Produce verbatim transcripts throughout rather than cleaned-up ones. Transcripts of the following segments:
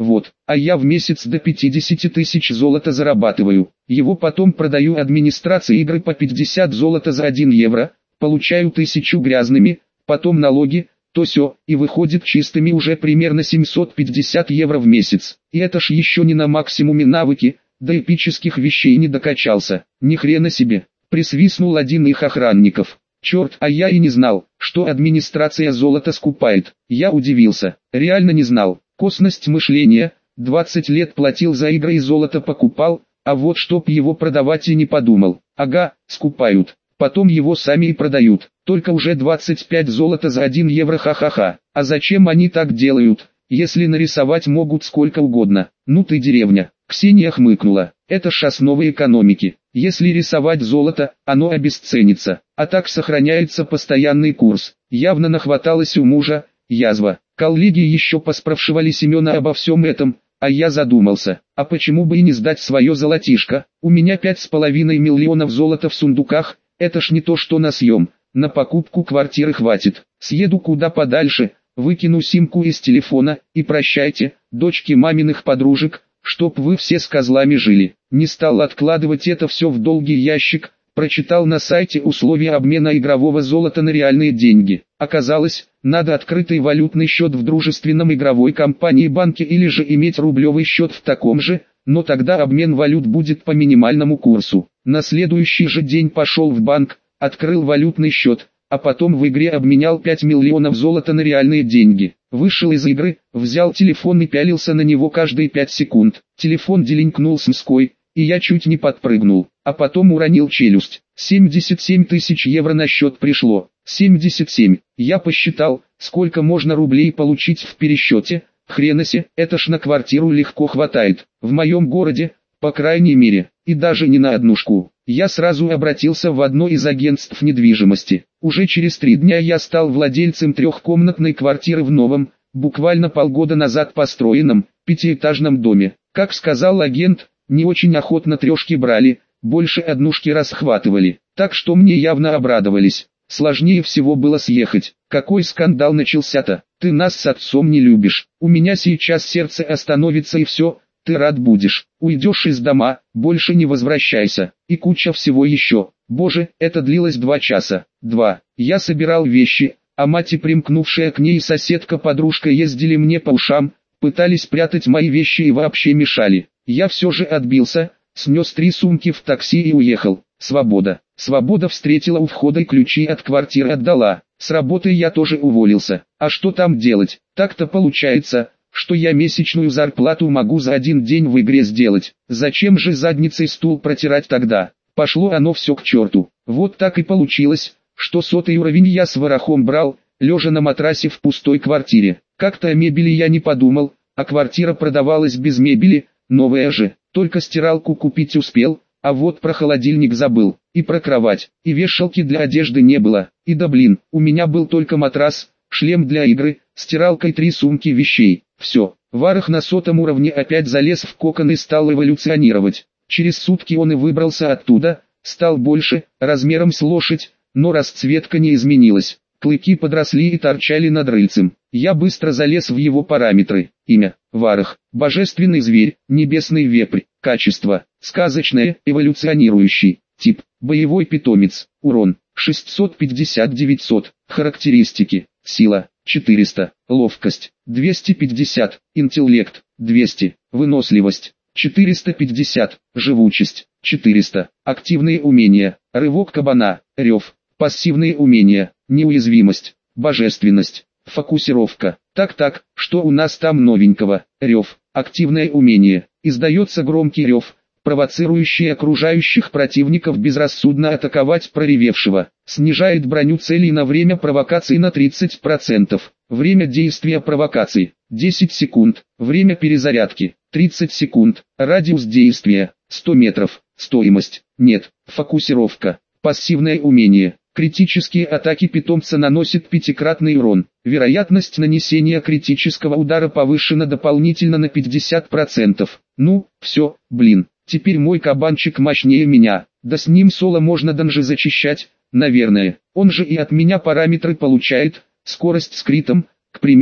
Вот, а я в месяц до пятидесяти тысяч золота зарабатываю. Его потом продаю администрации игры по пятьдесят золота за один евро, получаю тысячу грязными, потом налоги, то сё, и выходит чистыми уже примерно семьсот пятьдесят евро в месяц. И это ж еще не на максимуме навыки, до эпических вещей не докачался. Ни хрена себе, присвистнул один их охранников. Черт, а я и не знал, что администрация золото скупает. Я удивился, реально не знал. Косность мышления, двадцать лет платил за игры и золото покупал, а вот чтоб его продавать и не подумал. Ага, скупают, потом его сами и продают, только уже двадцать пять золота за один евро, ха-ха-ха. А зачем они так делают, если нарисовать могут сколько угодно? Ну ты деревня. Ксения хмыкнула, это ж основа экономики. Если рисовать золото, оно обесценится, а так сохраняется постоянный курс. Явно нахваталась у мужа, язва. Коллеги еще поспрашивали Семена обо всем этом, а я задумался, а почему бы и не сдать свое золотишко? У меня пять с половиной миллионов золота в сундуках, это ж не то что на съем, на покупку квартиры хватит. Съеду куда подальше, выкину симку из телефона, и прощайте, дочки маминых подружек, чтоб вы все с козлами жили. Не стал откладывать это все в долгий ящик, прочитал на сайте условия обмена игрового золота на реальные деньги. Оказалось, надо открытый валютный счет в дружественном игровой компании банке или же иметь рублевый счет в таком же, но тогда обмен валют будет по минимальному курсу. На следующий же день пошел в банк, открыл валютный счет, а потом в игре обменял пять миллионов золота на реальные деньги. Вышел из игры, взял телефон и пялился на него каждые пять секунд. Телефон делинкнул с мской, и я чуть не подпрыгнул, а потом уронил челюсть. семьдесят семь тысяч евро на счет пришло. семьдесят семь. Я посчитал, сколько можно рублей получить в пересчете. Хренасе, это ж на квартиру легко хватает. В моем городе, по крайней мере, и даже не на однушку. Я сразу обратился в одно из агентств недвижимости. Уже через три дня я стал владельцем трехкомнатной квартиры в новом, буквально полгода назад построенном, пятиэтажном доме. Как сказал агент, не очень охотно трешки брали, больше однушки расхватывали. Так что мне явно обрадовались. Сложнее всего было съехать. Какой скандал начался-то? Ты нас с отцом не любишь. У меня сейчас сердце остановится и все. Ты рад будешь, уйдешь из дома, больше не возвращайся, и куча всего еще. Боже, это длилось два часа. Два. Я собирал вещи, а мать и примкнувшая к ней соседка-подружка ездили мне по ушам, пытались прятать мои вещи и вообще мешали. Я все же отбился, снес три сумки в такси и уехал. Свобода. Свобода встретила у входа и ключи от квартиры отдала. С работы я тоже уволился. А что там делать? Так-то получается, что я месячную зарплату могу за один день в игре сделать. Зачем же задницей стул протирать тогда? Пошло оно все к черту. Вот так и получилось, что сотый уровень я с ворохом брал, лежа на матрасе в пустой квартире. Как-то о мебели я не подумал, а квартира продавалась без мебели, новая же. Только стиралку купить успел, а вот про холодильник забыл, и про кровать, и вешалки для одежды не было. И да блин, у меня был только матрас, шлем для игры, стиралка и три сумки вещей. Все, Варах на сотом уровне опять залез в кокон и стал эволюционировать. Через сутки он и выбрался оттуда, стал больше, размером с лошадь, но расцветка не изменилась. Клыки подросли и торчали над рыльцем. Я быстро залез в его параметры. Имя – Варах, божественный зверь, небесный вепрь, качество – сказочное, эволюционирующий, тип – боевой питомец, урон – шестьсот пятьдесят девятьсот, характеристики – сила – четыреста, ловкость – двести пятьдесят, интеллект – двести, выносливость – четыреста пятьдесят, живучесть – четыреста, активные умения, рывок кабана, рев, пассивные умения, неуязвимость, божественность, фокусировка. Так-так, что у нас там новенького? Рев, активное умение, издается громкий рев, провоцирующий окружающих противников безрассудно атаковать проревевшего, снижает броню целей на время провокации на тридцать процентов, время действия провокации – десять секунд, время перезарядки – тридцать секунд, радиус действия – сто метров, стоимость – нет, фокусировка, пассивное умение. Критические атаки питомца наносят пятикратный урон. Вероятность нанесения критического удара повышена дополнительно на пятьдесят процентов. Ну, все, блин, теперь мой кабанчик мощнее меня. Да с ним соло можно данжи зачищать, наверное. Он же и от меня параметры получает. Скорость с критом, к примеру,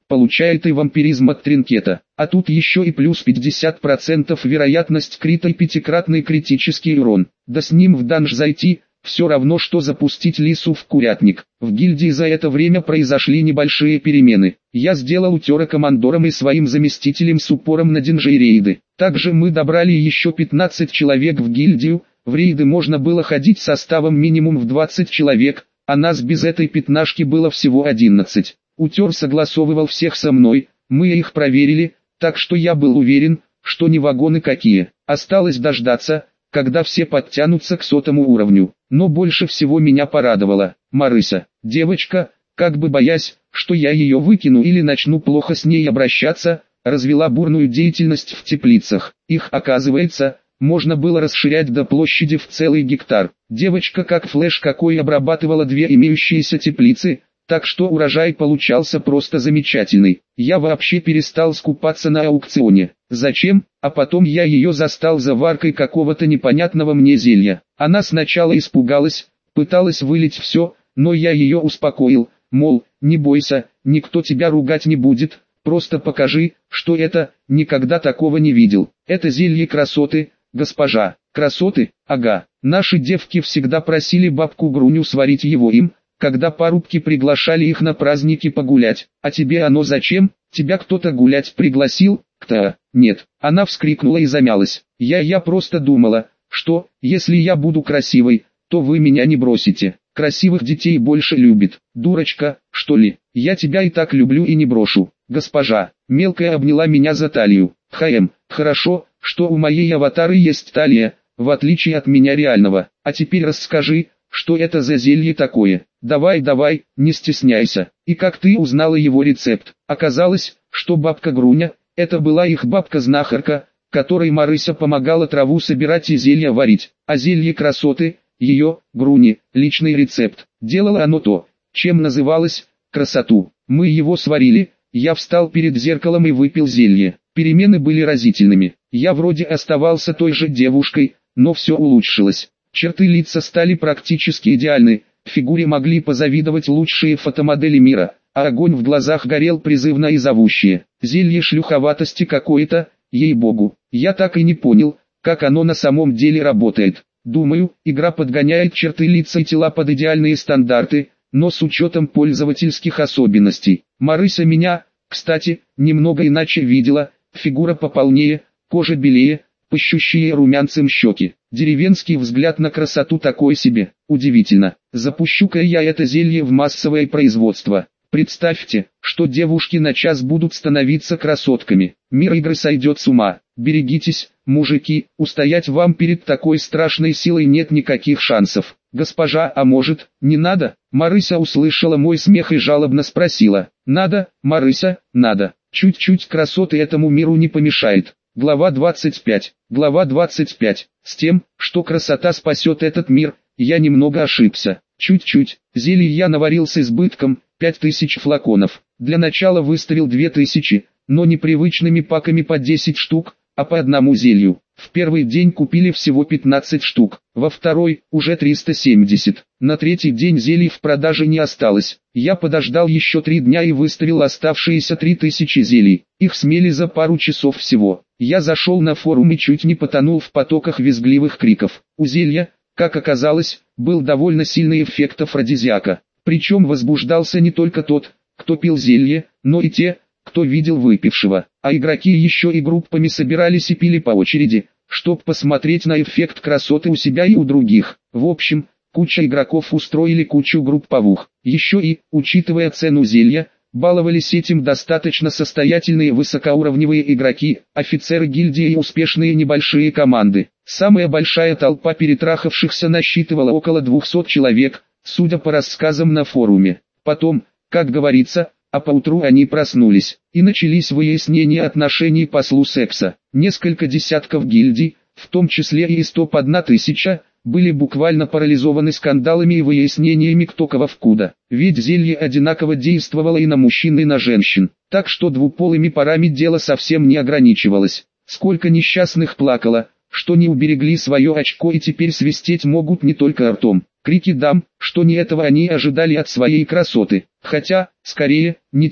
получает и вампиризм от тринкета. А тут еще и плюс пятьдесят процентов вероятность крита и пятикратный критический урон. Да с ним в данж зайти, все равно что запустить лису в курятник. В гильдии за это время произошли небольшие перемены. Я сделал Утера командором и своим заместителем с упором на денжи и рейды. Также мы добрали еще пятнадцать человек в гильдию. В рейды можно было ходить составом минимум в двадцать человек, а нас без этой пятнашки было всего одиннадцать. Утер согласовывал всех со мной, мы их проверили, так что я был уверен, что не вагоны какие. Осталось дождаться, когда все подтянутся к сотому уровню. Но больше всего меня порадовала Марыся. Девочка, как бы боясь, что я ее выкину или начну плохо с ней обращаться, развела бурную деятельность в теплицах. Их, оказывается, можно было расширять до площади в целый гектар. Девочка как флеш какой обрабатывала две имеющиеся теплицы, так что урожай получался просто замечательный. Я вообще перестал скупаться на аукционе. Зачем? А потом я ее застал заваркой какого-то непонятного мне зелья. Она сначала испугалась, пыталась вылить все, но я ее успокоил, мол, не бойся, никто тебя ругать не будет, просто покажи, что это, никогда такого не видел. Это зелье красоты, госпожа. Красоты? Ага. Наши девки всегда просили бабку Груню сварить его им, когда парубки приглашали их на праздники погулять. А тебе оно зачем? Тебя кто-то гулять пригласил? Кто? Нет. Она вскрикнула и замялась. Я я просто думала, что, если я буду красивой, то вы меня не бросите. Красивых детей больше любит. Дурочка, что ли? Я тебя и так люблю и не брошу. Госпожа, мелкая обняла меня за талию. Хм, хорошо, что у моей аватары есть талия, в отличие от меня реального. А теперь расскажи, что это за зелье такое? Давай, давай, не стесняйся. И как ты узнала его рецепт? Оказалось, что бабка Груня, это была их бабка-знахарка, которой Марыся помогала траву собирать и зелья варить. А зелье красоты, ее, Груни, личный рецепт. Делало оно то, чем называлось, красоту. Мы его сварили, я встал перед зеркалом и выпил зелье. Перемены были разительными. Я вроде оставался той же девушкой, но все улучшилось. Черты лица стали практически идеальны, фигуре могли позавидовать лучшие фотомодели мира, а огонь в глазах горел призывно и зовуще. Зелье шлюховатости какое-то, ей-богу. Я так и не понял, как оно на самом деле работает. Думаю, игра подгоняет черты лица и тела под идеальные стандарты, но с учетом пользовательских особенностей. Марыся меня, кстати, немного иначе видела, фигура пополнее, кожа белее, пышущие румянцем щеки. Деревенский взгляд на красоту такой себе. Удивительно. Запущу-ка я это зелье в массовое производство. Представьте, что девушки на час будут становиться красотками. Мир игры сойдет с ума. Берегитесь, мужики, устоять вам перед такой страшной силой нет никаких шансов. Госпожа, а может, не надо? Марыся услышала мой смех и жалобно спросила. Надо, Марыся, надо. Чуть-чуть красоты этому миру не помешает. Глава двадцать пять. Глава двадцать пять. С тем, что красота спасет этот мир, я немного ошибся. Чуть-чуть. Зелий я наварил с избытком, пять тысяч флаконов. Для начала выставил две тысячи, но непривычными паками по десять штук, а по одному зелью. В первый день купили всего пятнадцать штук, во второй уже триста семьдесят. На третий день зелий в продаже не осталось. Я подождал еще три дня и выставил оставшиеся три тысячи зелий. Их смели за пару часов всего. Я зашел на форум и чуть не потонул в потоках визгливых криков. У зелья, как оказалось, был довольно сильный эффект афродизиака. Причем возбуждался не только тот, кто пил зелье, но и те, кто видел выпившего. А игроки еще и группами собирались и пили по очереди, чтобы посмотреть на эффект красоты у себя и у других. В общем, куча игроков устроили кучу групповух. Еще и, учитывая цену зелья, баловались этим достаточно состоятельные высокоуровневые игроки, офицеры гильдии и успешные небольшие команды. Самая большая толпа перетрахавшихся насчитывала около двухсот человек, судя по рассказам на форуме. Потом, как говорится, а поутру они проснулись, и начались выяснения отношений послу секса. Несколько десятков гильдий, в том числе и из топ одна тысяча, были буквально парализованы скандалами и выяснениями кто кого вкуда. Ведь зелье одинаково действовало и на мужчин, и на женщин. Так что двуполыми парами дело совсем не ограничивалось. Сколько несчастных плакало, что не уберегли свое очко и теперь свистеть могут не только ртом. Крики дам, что не этого они ожидали от своей красоты. Хотя, скорее, не тех.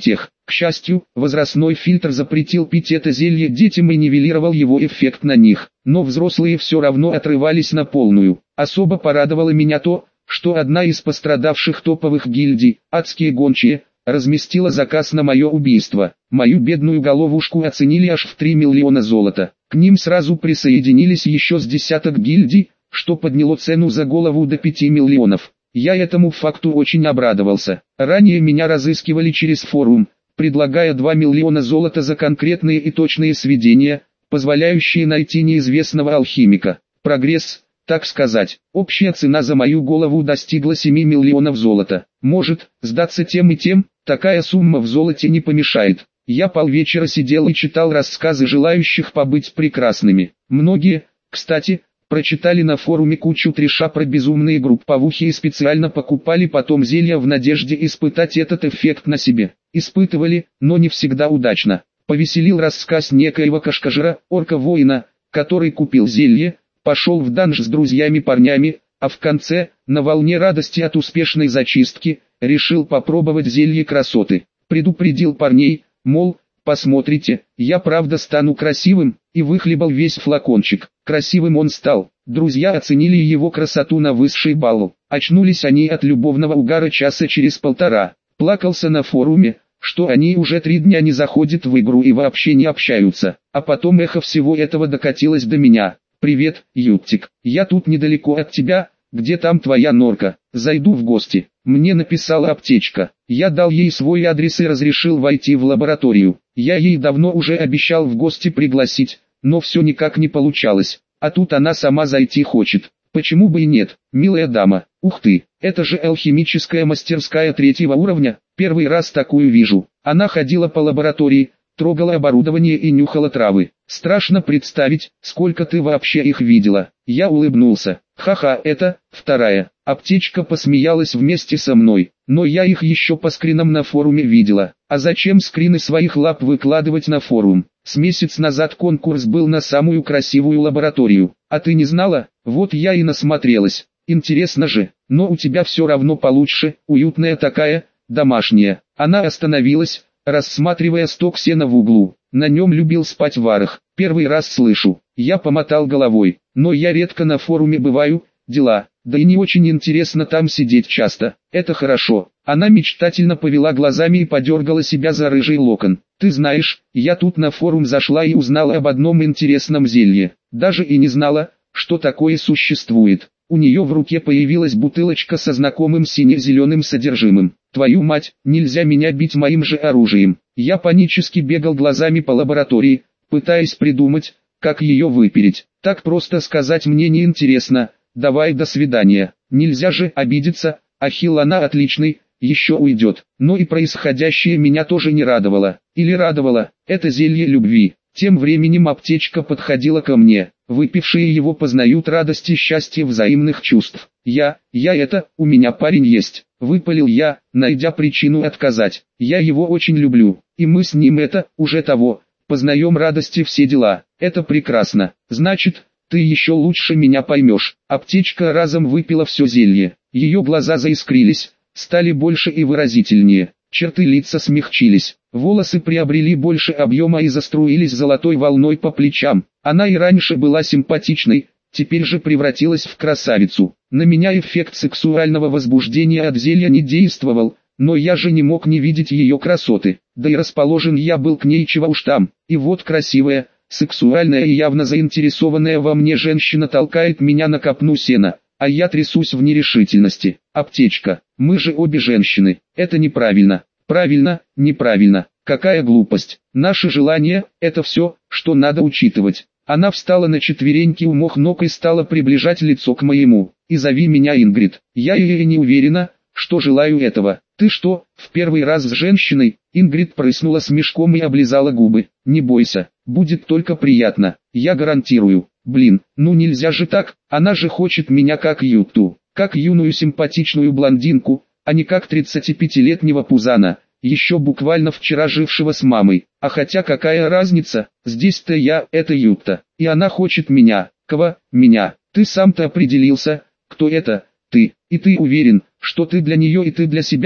К счастью, возрастной фильтр запретил пить это зелье детям и нивелировал его эффект на них, но взрослые все равно отрывались на полную. Особо порадовало меня то, что одна из пострадавших топовых гильдий, адские гончие, разместила заказ на мое убийство. Мою бедную головушку оценили аж в три миллиона золота. К ним сразу присоединились еще с десяток гильдий, что подняло цену за голову до пяти миллионов. Я этому факту очень обрадовался. Ранее меня разыскивали через форум, предлагая два миллиона золота за конкретные и точные сведения, позволяющие найти неизвестного алхимика. Прогресс, так сказать. Общая цена за мою голову достигла семи миллионов золота. Может, сдаться тем и тем, такая сумма в золоте не помешает. Я полвечера сидел и читал рассказы желающих побыть прекрасными. Многие, кстати, прочитали на форуме кучу трэша про безумные групповухи и специально покупали потом зелья в надежде испытать этот эффект на себе. Испытывали, но не всегда удачно. Повеселил рассказ некоего кашкажера, орка-воина, который купил зелье, пошел в данж с друзьями-парнями, а в конце, на волне радости от успешной зачистки, решил попробовать зелье красоты. Предупредил парней, мол, посмотрите, я правда стану красивым, и выхлебал весь флакончик. Красивым он стал. Друзья оценили его красоту на высший балл. Очнулись они от любовного угара часа через полтора. Плакался на форуме, что они уже три дня не заходят в игру и вообще не общаются. А потом эхо всего этого докатилось до меня. «Привет, Юттик, я тут недалеко от тебя, где там твоя норка, зайду в гости». Мне написала аптечка. Я дал ей свой адрес и разрешил войти в лабораторию. Я ей давно уже обещал в гости пригласить, но все никак не получалось. А тут она сама зайти хочет. Почему бы и нет, милая дама? Ух ты, это же алхимическая мастерская третьего уровня. Первый раз такую вижу. Она ходила по лаборатории, трогала оборудование и нюхала травы. Страшно представить, сколько ты вообще их видела. Я улыбнулся. Ха-ха, это, вторая. Аптечка посмеялась вместе со мной, но я их еще по скринам на форуме видела. А зачем скрины своих лап выкладывать на форум? С месяц назад конкурс был на самую красивую лабораторию. А ты не знала? Вот я и насмотрелась. Интересно же, но у тебя все равно получше, уютная такая, домашняя. Она остановилась, рассматривая сток сена в углу. На нем любил спать Варах. Первый раз слышу. Я помотал головой. Но я редко на форуме бываю, дела. Да и не очень интересно там сидеть часто. Это хорошо. Она мечтательно повела глазами и подергала себя за рыжий локон. Ты знаешь, я тут на форум зашла и узнала об одном интересном зелье. Даже и не знала, что такое существует. У нее в руке появилась бутылочка со знакомым сине-зеленым содержимым. Твою мать, нельзя меня бить моим же оружием. Я панически бегал глазами по лаборатории, пытаясь придумать, как ее выпереть. Так просто сказать мне не интересно. Давай до свидания. Нельзя же обидеться, Ахилл она отличный, еще уйдет. Но и происходящее меня тоже не радовало. Или радовало, это зелье любви. Тем временем аптечка подходила ко мне. Выпившие его познают радость и счастье взаимных чувств. Я, я это, у меня парень есть. Выпалил я, найдя причину отказать. Я его очень люблю, и мы с ним это, уже того, познаем радости все дела. Это прекрасно. Значит, ты еще лучше меня поймешь. Аптечка разом выпила все зелье. Ее глаза заискрились, стали больше и выразительнее. Черты лица смягчились. Волосы приобрели больше объема и заструились золотой волной по плечам. Она и раньше была симпатичной, теперь же превратилась в красавицу. На меня эффект сексуального возбуждения от зелья не действовал, но я же не мог не видеть ее красоты. Да и расположен я был к ней чего уж там. И вот красивая, сексуальная и явно заинтересованная во мне женщина толкает меня на копну сена, а я трясусь в нерешительности. Аптечка, мы же обе женщины, это неправильно. Правильно, неправильно, какая глупость. Наши желания – это все, что надо учитывать. Она встала на четвереньки у моих ног и стала приближать лицо к моему. И зови меня Ингрид. Я и не уверена, что желаю этого. Ты что, в первый раз с женщиной? Ингрид прыснула смешком и облизала губы. Не бойся, будет только приятно, я гарантирую. Блин, ну нельзя же так, она же хочет меня как Ютту, как юную симпатичную блондинку, а не как тридцатипятилетнего пузана, еще буквально вчера жившего с мамой. А хотя какая разница, здесь-то я, это Ютта, и она хочет меня. Кого? Меня. Ты сам-то определился, кто это? Ты. И ты уверен, что ты для нее и ты для себя?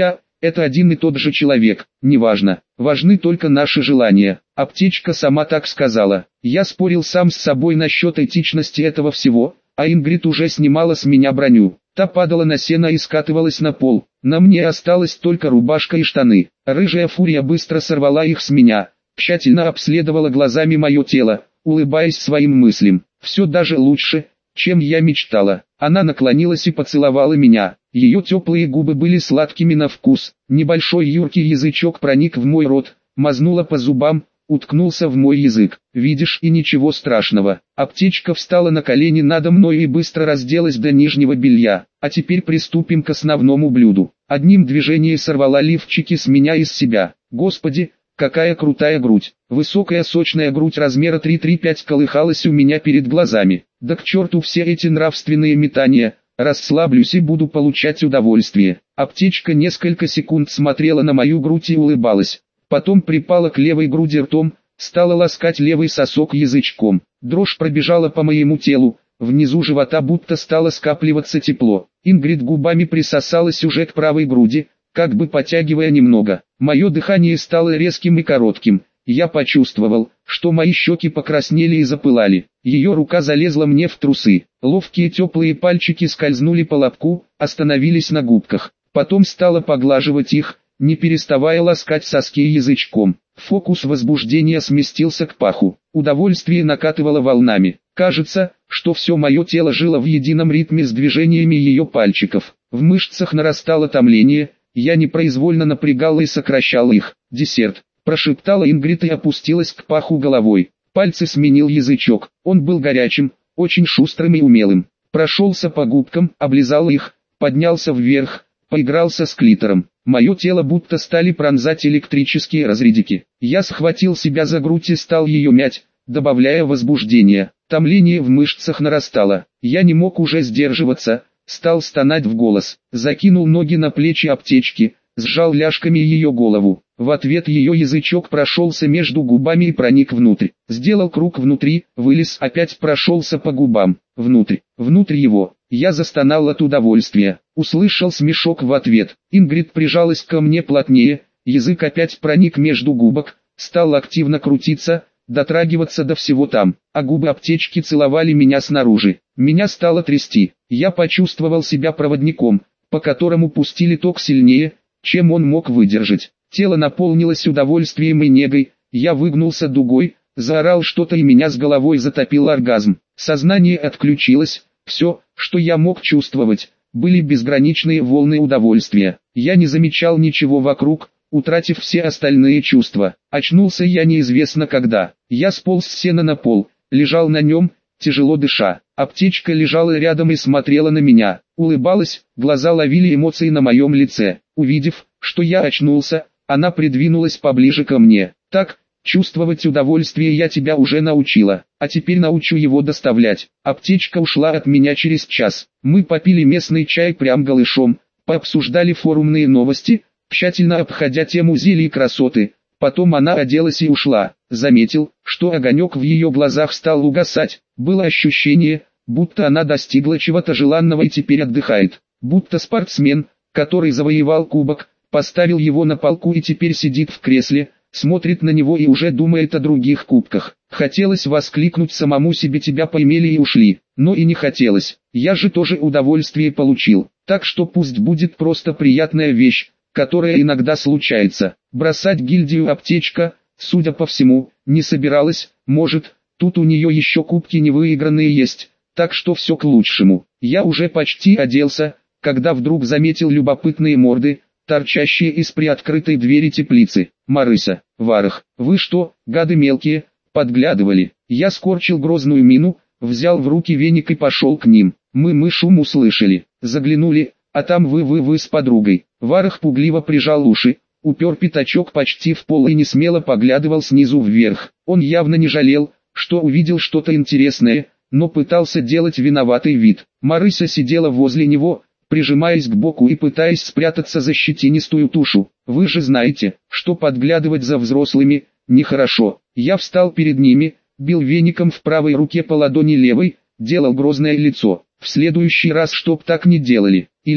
Это один и тот же человек, неважно, важны только наши желания. Аптечка сама так сказала. Я спорил сам с собой насчет этичности этого всего, а Ингрид уже снимала с меня броню. Та падала на сено и скатывалась на пол. На мне осталась только рубашка и штаны. Рыжая фурия быстро сорвала их с меня, тщательно обследовала глазами мое тело, улыбаясь своим мыслям. Все даже лучше, чем я мечтала. Она наклонилась и поцеловала меня. Ее теплые губы были сладкими на вкус. Небольшой юркий язычок проник в мой рот, мазнула по зубам, уткнулся в мой язык. Видишь, и ничего страшного. Аптечка встала на колени надо мной и быстро разделась до нижнего белья. А теперь приступим к основному блюду. Одним движением сорвала лифчики с меня из себя. Господи, какая крутая грудь. Высокая сочная грудь размера три три пять колыхалась у меня перед глазами. Да к черту все эти нравственные метания. Расслаблюсь и буду получать удовольствие. Аптечка несколько секунд смотрела на мою грудь и улыбалась. Потом припала к левой груди ртом, стала ласкать левый сосок язычком. Дрожь пробежала по моему телу, внизу живота будто стало скапливаться тепло. Ингрид губами присосалась уже к правой груди, как бы потягивая немного. Мое дыхание стало резким и коротким. Я почувствовал, что мои щеки покраснели и запылали. Ее рука залезла мне в трусы. Ловкие теплые пальчики скользнули по лобку, остановились на губках. Потом стала поглаживать их, не переставая ласкать соски язычком. Фокус возбуждения сместился к паху. Удовольствие накатывало волнами. Кажется, что все мое тело жило в едином ритме с движениями ее пальчиков. В мышцах нарастало томление, я непроизвольно напрягал и сокращал их. «Десерт», — прошептала Ингрид и опустилась к паху головой. Пальцы сменил язычок. Он был горячим, очень шустрым и умелым. Прошелся по губкам, облизал их, поднялся вверх, поигрался с клитором. Мое тело будто стали пронзать электрические разрядики. Я схватил себя за грудь и стал ее мять, добавляя возбуждения. Томление в мышцах нарастало. Я не мог уже сдерживаться, стал стонать в голос. Закинул ноги на плечи аптечки, сжал ляжками ее голову. В ответ ее язычок прошелся между губами и проник внутрь. Сделал круг внутри, вылез, опять прошелся по губам. Внутрь, внутрь его. Я застонал от удовольствия. Услышал смешок в ответ. Ингрид прижалась ко мне плотнее, язык опять проник между губок, стал активно крутиться, дотрагиваться до всего там, а губы аптечки целовали меня снаружи. Меня стало трясти. Я почувствовал себя проводником, по которому пустили ток сильнее, чем он мог выдержать. Тело наполнилось удовольствием и негой, я выгнулся дугой, заорал что-то и меня с головой затопил оргазм. Сознание отключилось, все, что я мог чувствовать, были безграничные волны удовольствия. Я не замечал ничего вокруг, утратив все остальные чувства. Очнулся я неизвестно когда. Я сполз с сена на пол, лежал на нем, тяжело дыша. Аптечка лежала рядом и смотрела на меня, улыбалась, глаза ловили эмоции на моем лице. Увидев, что я очнулся, она придвинулась поближе ко мне. Так, чувствовать удовольствие я тебя уже научила, а теперь научу его доставлять. Аптечка ушла от меня через час. Мы попили местный чай прям голышом, пообсуждали форумные новости, тщательно обходя тему зелий и красоты. Потом она оделась и ушла. Заметил, что огонек в ее глазах стал угасать. Было ощущение, будто она достигла чего-то желанного и теперь отдыхает. Будто спортсмен, который завоевал кубок, поставил его на полку и теперь сидит в кресле, смотрит на него и уже думает о других кубках. Хотелось воскликнуть самому себе: тебя поимели и ушли, но и не хотелось. Я же тоже удовольствие получил, так что пусть будет просто приятная вещь, которая иногда случается. Бросать гильдию аптечка, судя по всему, не собиралась. Может, тут у нее еще кубки невыигранные есть, так что все к лучшему. Я уже почти оделся, когда вдруг заметил любопытные морды, торчащие из приоткрытой двери теплицы. Марыся, Варах, вы что, гады мелкие, подглядывали? Я скорчил грозную мину, взял в руки веник и пошел к ним. Мы мы шум услышали, заглянули, а там вы-вы-вы с подругой. Варах пугливо прижал уши, упер пятачок почти в пол и несмело поглядывал снизу вверх. Он явно не жалел, что увидел что-то интересное, но пытался делать виноватый вид. Марыся сидела возле него, прижимаясь к боку и пытаясь спрятаться за щетинистую тушу. Вы же знаете, что подглядывать за взрослыми нехорошо. Я встал перед ними, бил веником в правой руке по ладони левой, делал грозное лицо. В следующий раз чтоб так не делали. Или,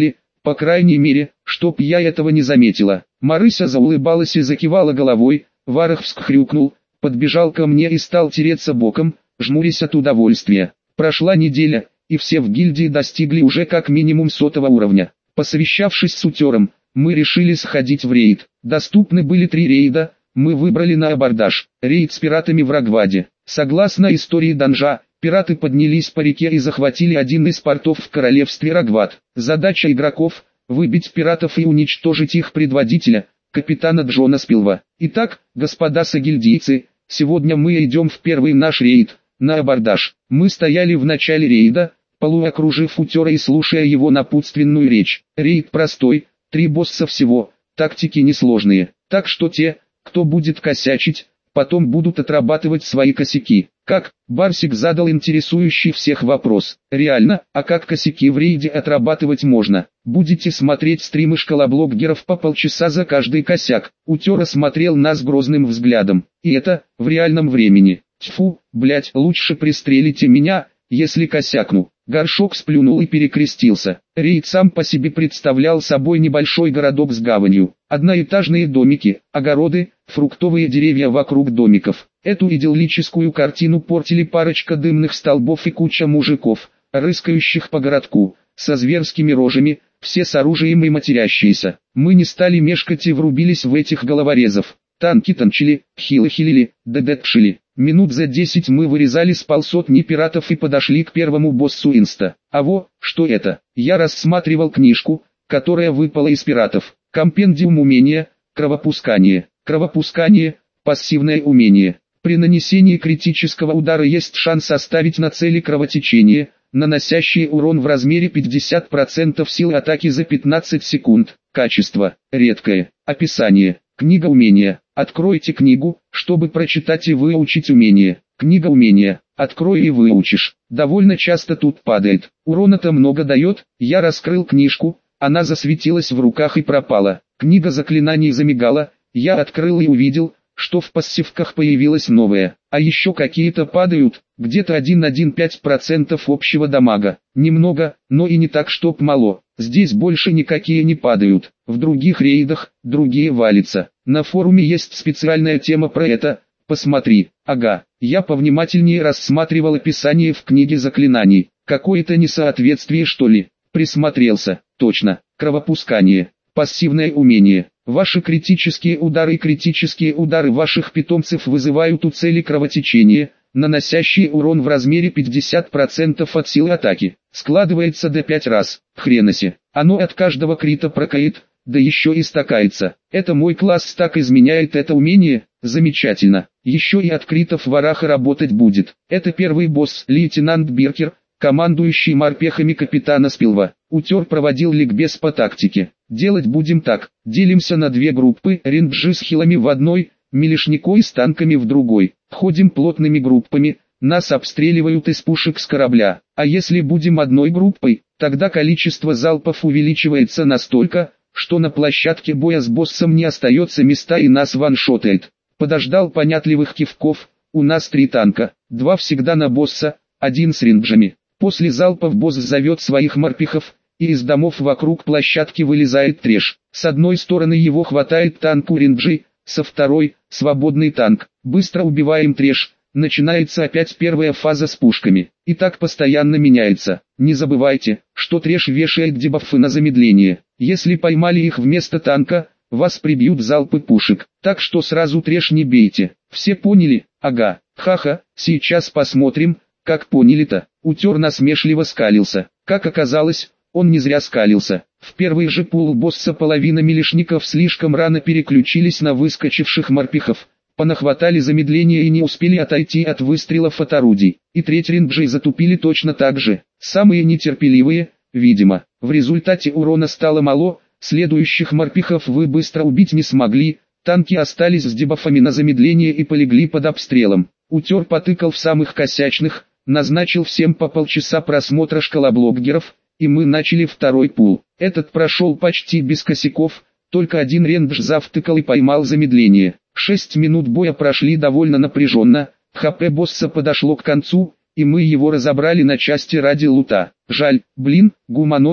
По крайней мере, чтоб я этого не заметила. Марыся заулыбалась и закивала головой, Варах всхрюкнул, подбежал ко мне и стал тереться боком, жмурясь от удовольствия. Прошла неделя, и все в гильдии достигли уже как минимум сотого уровня. Посовещавшись с утером, мы решили сходить в рейд. Доступны были три рейда, мы выбрали на абордаж. Рейд с пиратами в Рагваде. Согласно истории Данжа, пираты поднялись по реке и захватили один из портов в королевстве Рагвад. Задача игроков – выбить пиратов и уничтожить их предводителя, капитана Джона Спилва. Итак, господа сагильдийцы, сегодня мы идем в первый наш рейд, на абордаж. Мы стояли в начале рейда, полуокружив утера и слушая его напутственную речь. Рейд простой, три босса всего, тактики несложные. Так что те, кто будет косячить, потом будут отрабатывать свои косяки. Как? Барсик задал интересующий всех вопрос. Реально, а как косяки в рейде отрабатывать можно? Будете смотреть стримы школоблогеров по полчаса за каждый косяк. Утер осмотрел нас грозным взглядом. И это, в реальном времени. Тьфу, блять, лучше пристрелите меня, если косякну. Горшок сплюнул и перекрестился. Рейд сам по себе представлял собой небольшой городок с гаванью. Одноэтажные домики, огороды, фруктовые деревья вокруг домиков. Эту идиллическую картину портили парочка дымных столбов и куча мужиков, рыскающих по городку, со зверскими рожами, все с оружием и матерящиеся. Мы не стали мешкать и врубились в этих головорезов. Танки танчили, хилы хилили, дедетшили. Минут за десять мы вырезали с полсотни пиратов и подошли к первому боссу инста. А во, что это? Я рассматривал книжку, которая выпала из пиратов. Компендиум умения, кровопускание. Кровопускание, пассивное умение. При нанесении критического удара есть шанс оставить на цели кровотечение, наносящее урон в размере пятьдесят процентов силы атаки за пятнадцать секунд. Качество, редкое. Описание. Книга умения. Откройте книгу, чтобы прочитать и выучить умение. Книга умения. Открой и выучишь. Довольно часто тут падает. Урона-то много дает. Я раскрыл книжку, она засветилась в руках и пропала. Книга заклинаний замигала. Я открыл и увидел, что в пассивках появилась новая. А еще какие-то падают, где-то один целых пять десятых процента общего дамага. Немного, но и не так чтоб мало. Здесь больше никакие не падают. В других рейдах, другие валятся. На форуме есть специальная тема про это, посмотри. Ага, я повнимательнее рассматривал описание в книге заклинаний. Какое-то несоответствие что ли? Присмотрелся, точно, кровопускание. Пассивное умение. Ваши критические удары и критические удары ваших питомцев вызывают у цели кровотечение, наносящие урон в размере пятьдесят процентов от силы атаки. Складывается до пять раз. Хреноси. Оно от каждого крита прокает, да еще и стакается. Это мой класс так изменяет это умение. Замечательно. Еще и от критов вараха работать будет. Это первый босс, лейтенант Биркер, командующий морпехами капитана Спилва. Утер проводил ликбез по тактике. Делать будем так. Делимся на две группы, рейнджи с хилами в одной, милишникой с танками в другой. Ходим плотными группами, нас обстреливают из пушек с корабля. А если будем одной группой, тогда количество залпов увеличивается настолько, что на площадке боя с боссом не остается места и нас ваншотает. Подождал понятливых кивков. У нас три танка, два всегда на босса, один с рейнджами. После залпов босс зовет своих морпехов, и из домов вокруг площадки вылезает трэш. С одной стороны его хватает танк у рейнджи, со второй – свободный танк. Быстро убиваем трэш, начинается опять первая фаза с пушками. И так постоянно меняется. Не забывайте, что трэш вешает дебафы на замедление. Если поймали их вместо танка, вас прибьют залпы пушек. Так что сразу трэш не бейте. Все поняли? Ага. Ха-ха, сейчас посмотрим, как поняли-то. Утер насмешливо скалился. Как оказалось, он не зря скалился. В первый же пул босса половина милишников слишком рано переключились на выскочивших морпехов, понахватали замедление и не успели отойти от выстрелов от орудий. И треть рейнджей затупили точно так же. Самые нетерпеливые, видимо. В результате урона стало мало, следующих морпехов вы быстро убить не смогли, танки остались с дебафами на замедление и полегли под обстрелом. Утер потыкал в самых косячных, назначил всем по полчаса просмотра школоблогеров, и мы начали второй пул. Этот прошел почти без косяков, только один рейндж завтыкал и поймал замедление. Шесть минут боя прошли довольно напряженно, ХП босса подошло к концу, и мы его разобрали на части ради лута. Жаль, блин, гуманоид,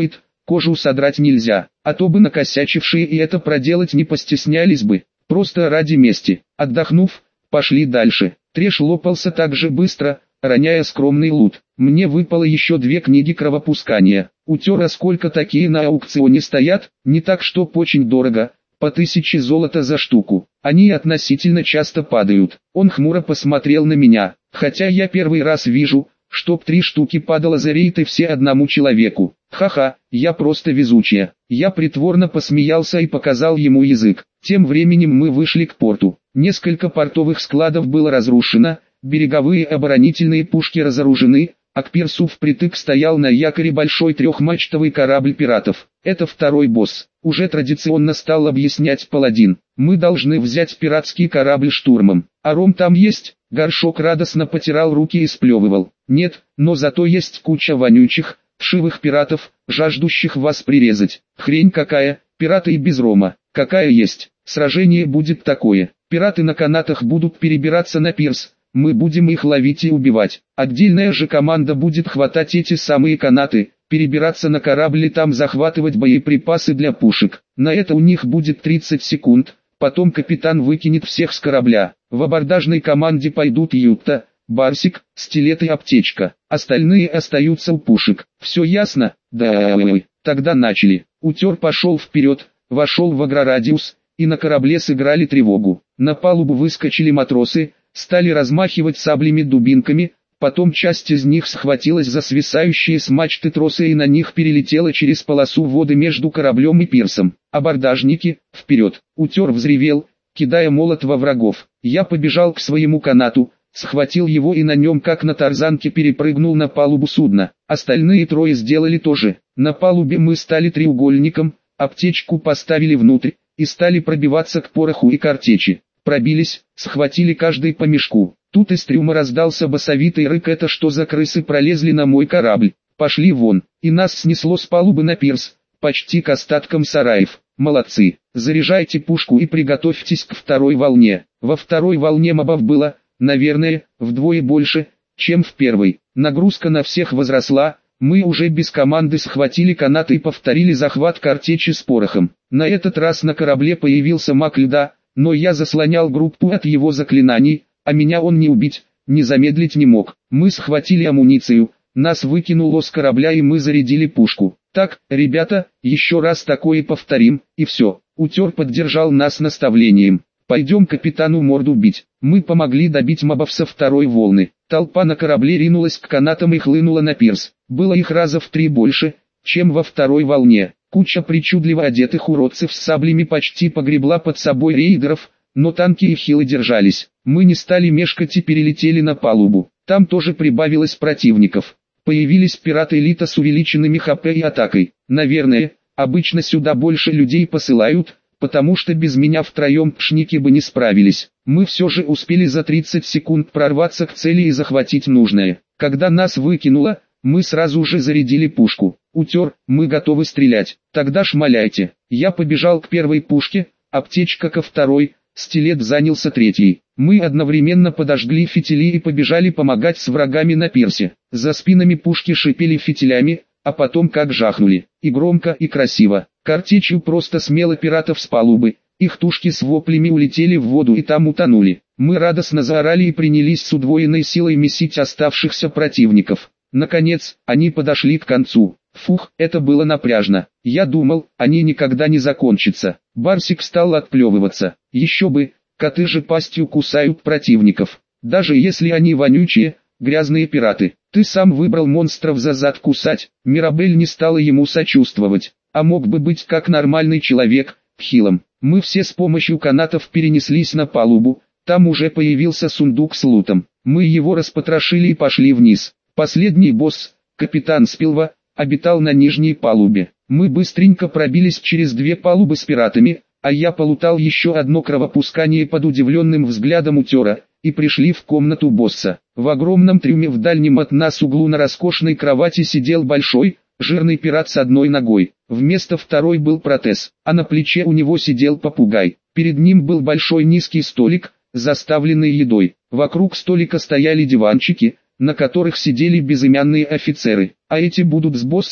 кожу содрать нельзя, а то бы накосячившие и это проделать не постеснялись бы, просто ради мести. Отдохнув, пошли дальше. Трэш лопался так же быстро, роняя скромный лут. Мне выпало еще две книги кровопускания. Утера сколько такие на аукционе стоят, не так чтоб очень дорого, по тысяче золота за штуку. Они относительно часто падают. Он хмуро посмотрел на меня, хотя я первый раз вижу, чтоб три штуки падало за рейд и все одному человеку. Ха-ха, я просто везучая. Я притворно посмеялся и показал ему язык. Тем временем мы вышли к порту. Несколько портовых складов было разрушено, береговые оборонительные пушки разоружены, а к пирсу впритык стоял на якоре большой трехмачтовый корабль пиратов. Это второй босс. Уже традиционно стал объяснять паладин. Мы должны взять пиратский корабль штурмом. А ром там есть? Горшок радостно потирал руки и сплевывал. Нет, но зато есть куча вонючих, вшивых пиратов, жаждущих вас прирезать. Хрень какая, пираты и без рома. Какая есть. Сражение будет такое. Пираты на канатах будут перебираться на пирс. Мы будем их ловить и убивать. Отдельная же команда будет хватать эти самые канаты, перебираться на корабль и там захватывать боеприпасы для пушек. На это у них будет тридцать секунд, потом капитан выкинет всех с корабля. В абордажной команде пойдут Ютта, Барсик, Стилет и Аптечка. Остальные остаются у пушек. Все ясно? Да. Тогда начали. Утер пошел вперед, вошел в агрорадиус, и на корабле сыграли тревогу. На палубу выскочили матросы, стали размахивать саблями-дубинками, потом часть из них схватилась за свисающие с мачты тросы и на них перелетела через полосу воды между кораблем и пирсом. Абордажники, вперед! Утер взревел, кидая молот во врагов. Я побежал к своему канату, схватил его и на нем как на тарзанке перепрыгнул на палубу судна. Остальные трое сделали то же. На палубе мы стали треугольником, аптечку поставили внутрь, и стали пробиваться к пороху и картечи. Пробились, схватили каждый по мешку. Тут из трюма раздался басовитый рык: это что за крысы пролезли на мой корабль? Пошли вон. И нас снесло с палубы на пирс, почти к остаткам сараев. Молодцы. Заряжайте пушку и приготовьтесь к второй волне. Во второй волне мобов было, наверное, вдвое больше, чем в первой. Нагрузка на всех возросла. Мы уже без команды схватили канаты и повторили захват картечи с порохом. На этот раз на корабле появился маг льда, но я заслонял группу от его заклинаний, а меня он не убить, не замедлить не мог. Мы схватили амуницию, нас выкинуло с корабля и мы зарядили пушку. Так, ребята, еще раз такое повторим, и все. Утер поддержал нас наставлением. Пойдем капитану морду бить. Мы помогли добить мобов со второй волны. Толпа на корабле ринулась к канатам и хлынула на пирс. Было их раза в три больше, чем во второй волне. Куча причудливо одетых уродцев с саблями почти погребла под собой рейдеров, но танки и хилы держались. Мы не стали мешкать и перелетели на палубу. Там тоже прибавилось противников. Появились пираты элита с увеличенными хп и атакой. Наверное, обычно сюда больше людей посылают, потому что без меня втроем пшники бы не справились. Мы все же успели за тридцать секунд прорваться к цели и захватить нужное. Когда нас выкинуло, мы сразу же зарядили пушку. Утер, мы готовы стрелять. Тогда шмаляйте. Я побежал к первой пушке, аптечка ко второй, Стилет занялся третьей. Мы одновременно подожгли фитили и побежали помогать с врагами на пирсе. За спинами пушки шипели фитилями, а потом как жахнули. И громко, и красиво. Картечью просто смело пиратов с палубы. Их тушки с воплями улетели в воду и там утонули. Мы радостно заорали и принялись с удвоенной силой месить оставшихся противников. Наконец, они подошли к концу. Фух, это было напряжно. Я думал, они никогда не закончатся. Барсик стал отплевываться. Еще бы, коты же пастью кусают противников. Даже если они вонючие, грязные пираты. Ты сам выбрал монстров за зад кусать. Мирабель не стала ему сочувствовать. А мог бы быть как нормальный человек, хилом. Мы все с помощью канатов перенеслись на палубу. Там уже появился сундук с лутом. Мы его распотрошили и пошли вниз. Последний босс, капитан Спилва, обитал на нижней палубе. Мы быстренько пробились через две палубы с пиратами, а я полутал еще одно кровопускание под удивленным взглядом Утера, и пришли в комнату босса. В огромном трюме в дальнем от нас углу на роскошной кровати сидел большой, жирный пират с одной ногой. Вместо второй был протез, а на плече у него сидел попугай. Перед ним был большой низкий столик, заставленный едой. Вокруг столика стояли диванчики, на которых сидели безымянные офицеры. А эти будут с боссом,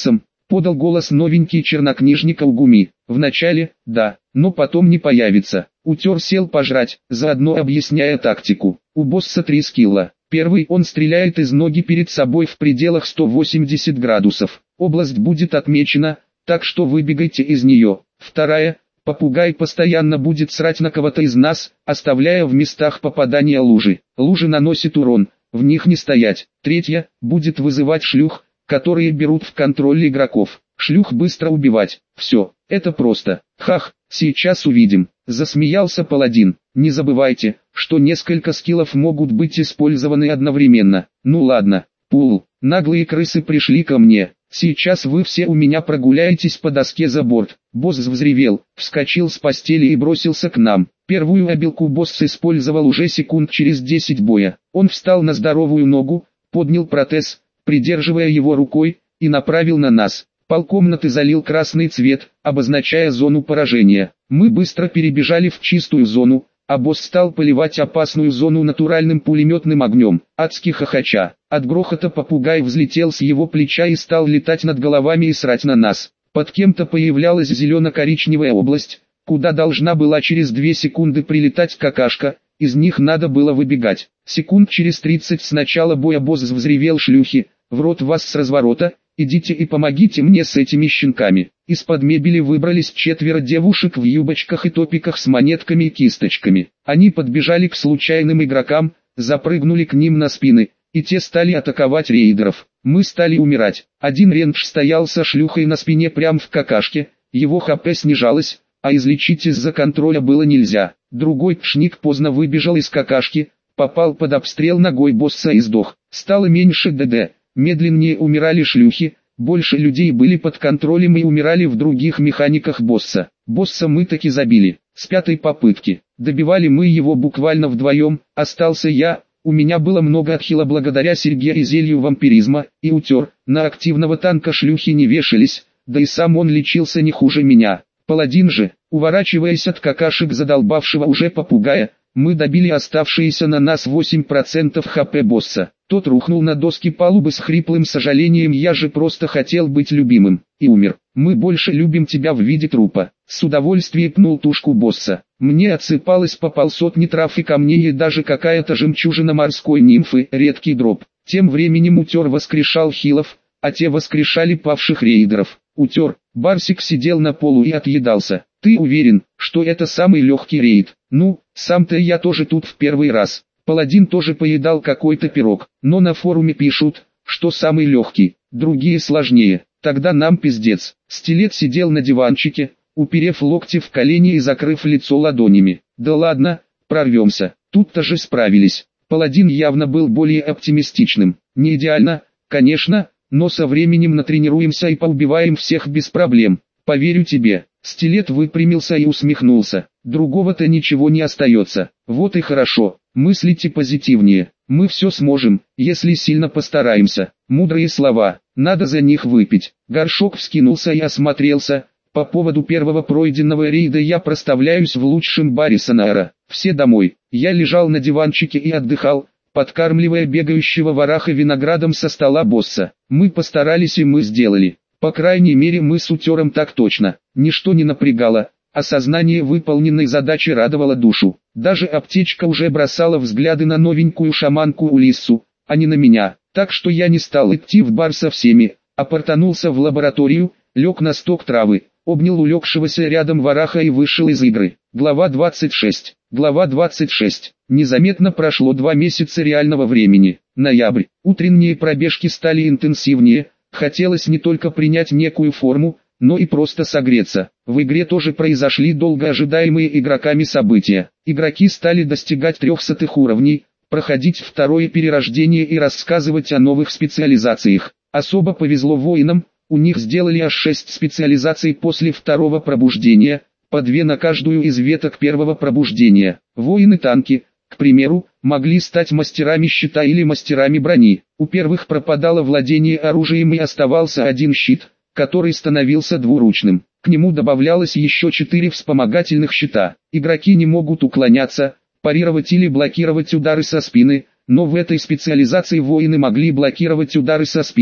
Подал голос новенький чернокнижник Аугуми. Вначале, да, но потом не появится. Утер сел пожрать, заодно объясняя тактику. У босса три скилла. Первый, он стреляет из ноги перед собой в пределах сто восемьдесят градусов. Область будет отмечена, так что выбегайте из нее. Вторая, попугай постоянно будет срать на кого-то из нас, оставляя в местах попадания лужи. Лужи наносят урон, в них не стоять. Третья, будет вызывать шлюх, которые берут в контроль игроков. Шлюх быстро убивать. Все, это просто. Хах, сейчас увидим. Засмеялся паладин. Не забывайте, что несколько скиллов могут быть использованы одновременно. Ну ладно, пул. Наглые крысы пришли ко мне. Сейчас вы все у меня прогуляетесь по доске за борт. Босс взревел, вскочил с постели и бросился к нам. Первую обилку босс использовал уже секунд через десять боя. Он встал на здоровую ногу, поднял протез, придерживая его рукой, и направил на нас. Полкомнаты залил красный цвет, обозначая зону поражения. Мы быстро перебежали в чистую зону, а босс стал поливать опасную зону натуральным пулеметным огнем. Адски хохоча. От грохота попугай взлетел с его плеча и стал летать над головами и срать на нас. Под кем-то появлялась зелено-коричневая область, куда должна была через две секунды прилетать какашка, из них надо было выбегать. Секунд через тридцать с начала боя босс взревел: шлюхи, в рот вас с разворота, идите и помогите мне с этими щенками. Из-под мебели выбрались четверо девушек в юбочках и топиках с монетками и кисточками. Они подбежали к случайным игрокам, запрыгнули к ним на спины, и те стали атаковать рейдеров. Мы стали умирать. Один рендж стоял со шлюхой на спине прямо в какашке, его хп снижалось, а излечить из-за контроля было нельзя. Другой тшник поздно выбежал из какашки, попал под обстрел ногой босса и сдох. Стало меньше ДД, медленнее умирали шлюхи, больше людей были под контролем и умирали в других механиках босса. Босса мы таки забили, с пятой попытки. Добивали мы его буквально вдвоем, остался я, у меня было много отхила благодаря серьге и зелью вампиризма, и утер, на активного танка шлюхи не вешались, да и сам он лечился не хуже меня. Паладин же, уворачиваясь от какашек задолбавшего уже попугая, мы добили оставшиеся на нас восемь процентов хп босса. Тот рухнул на доски палубы с хриплым сожалением: я же просто хотел быть любимым, и умер. Мы больше любим тебя в виде трупа. С удовольствием пнул тушку босса. Мне отсыпалось по полсотни трав и камней и даже какая-то жемчужина морской нимфы, редкий дроп. Тем временем утер воскрешал хилов, а те воскрешали павших рейдеров. Утер, Барсик сидел на полу и отъедался. Ты уверен, что это самый легкий рейд? Ну, сам-то я тоже тут в первый раз. Паладин тоже поедал какой-то пирог, но на форуме пишут, что самый легкий, другие сложнее. Тогда нам пиздец. Стилет сидел на диванчике, уперев локти в колени и закрыв лицо ладонями. Да ладно, прорвемся. Тут-то же справились. Паладин явно был более оптимистичным. Не идеально, конечно, но со временем натренируемся и поубиваем всех без проблем. Поверю тебе. Стилет выпрямился и усмехнулся. Другого-то ничего не остается. Вот и хорошо. Мыслите позитивнее. Мы все сможем, если сильно постараемся. Мудрые слова. Надо за них выпить. Горшок вскинулся и осмотрелся. По поводу первого пройденного рейда я проставляюсь в лучшем баре Санаэра. Все домой. Я лежал на диванчике и отдыхал, подкармливая бегающего вараха виноградом со стола босса. Мы постарались и мы сделали. По крайней мере мы с утером так точно. Ничто не напрягало. Осознание выполненной задачи радовало душу. Даже аптечка уже бросала взгляды на новенькую шаманку Улиссу, а не на меня. Так что я не стал идти в бар со всеми, а портанулся в лабораторию, лег на сток травы, обнял улегшегося рядом вараха и вышел из игры. Глава двадцать шесть. Глава двадцать шесть. Незаметно прошло два месяца реального времени. Ноябрь. Утренние пробежки стали интенсивнее. Хотелось не только принять некую форму, но и просто согреться. В игре тоже произошли долго ожидаемые игроками события. Игроки стали достигать трехсотых уровней, проходить второе перерождение и рассказывать о новых специализациях. Особо повезло воинам, у них сделали аж шесть специализаций после второго пробуждения, по две на каждую из веток первого пробуждения. Воины-танки, к примеру, могли стать мастерами щита или мастерами брони. У первых пропадало владение оружием и оставался один щит, который становился двуручным. К нему добавлялось еще четыре вспомогательных щита. Игроки не могут уклоняться, парировать или блокировать удары со спины, но в этой специализации воины могли блокировать удары со спины,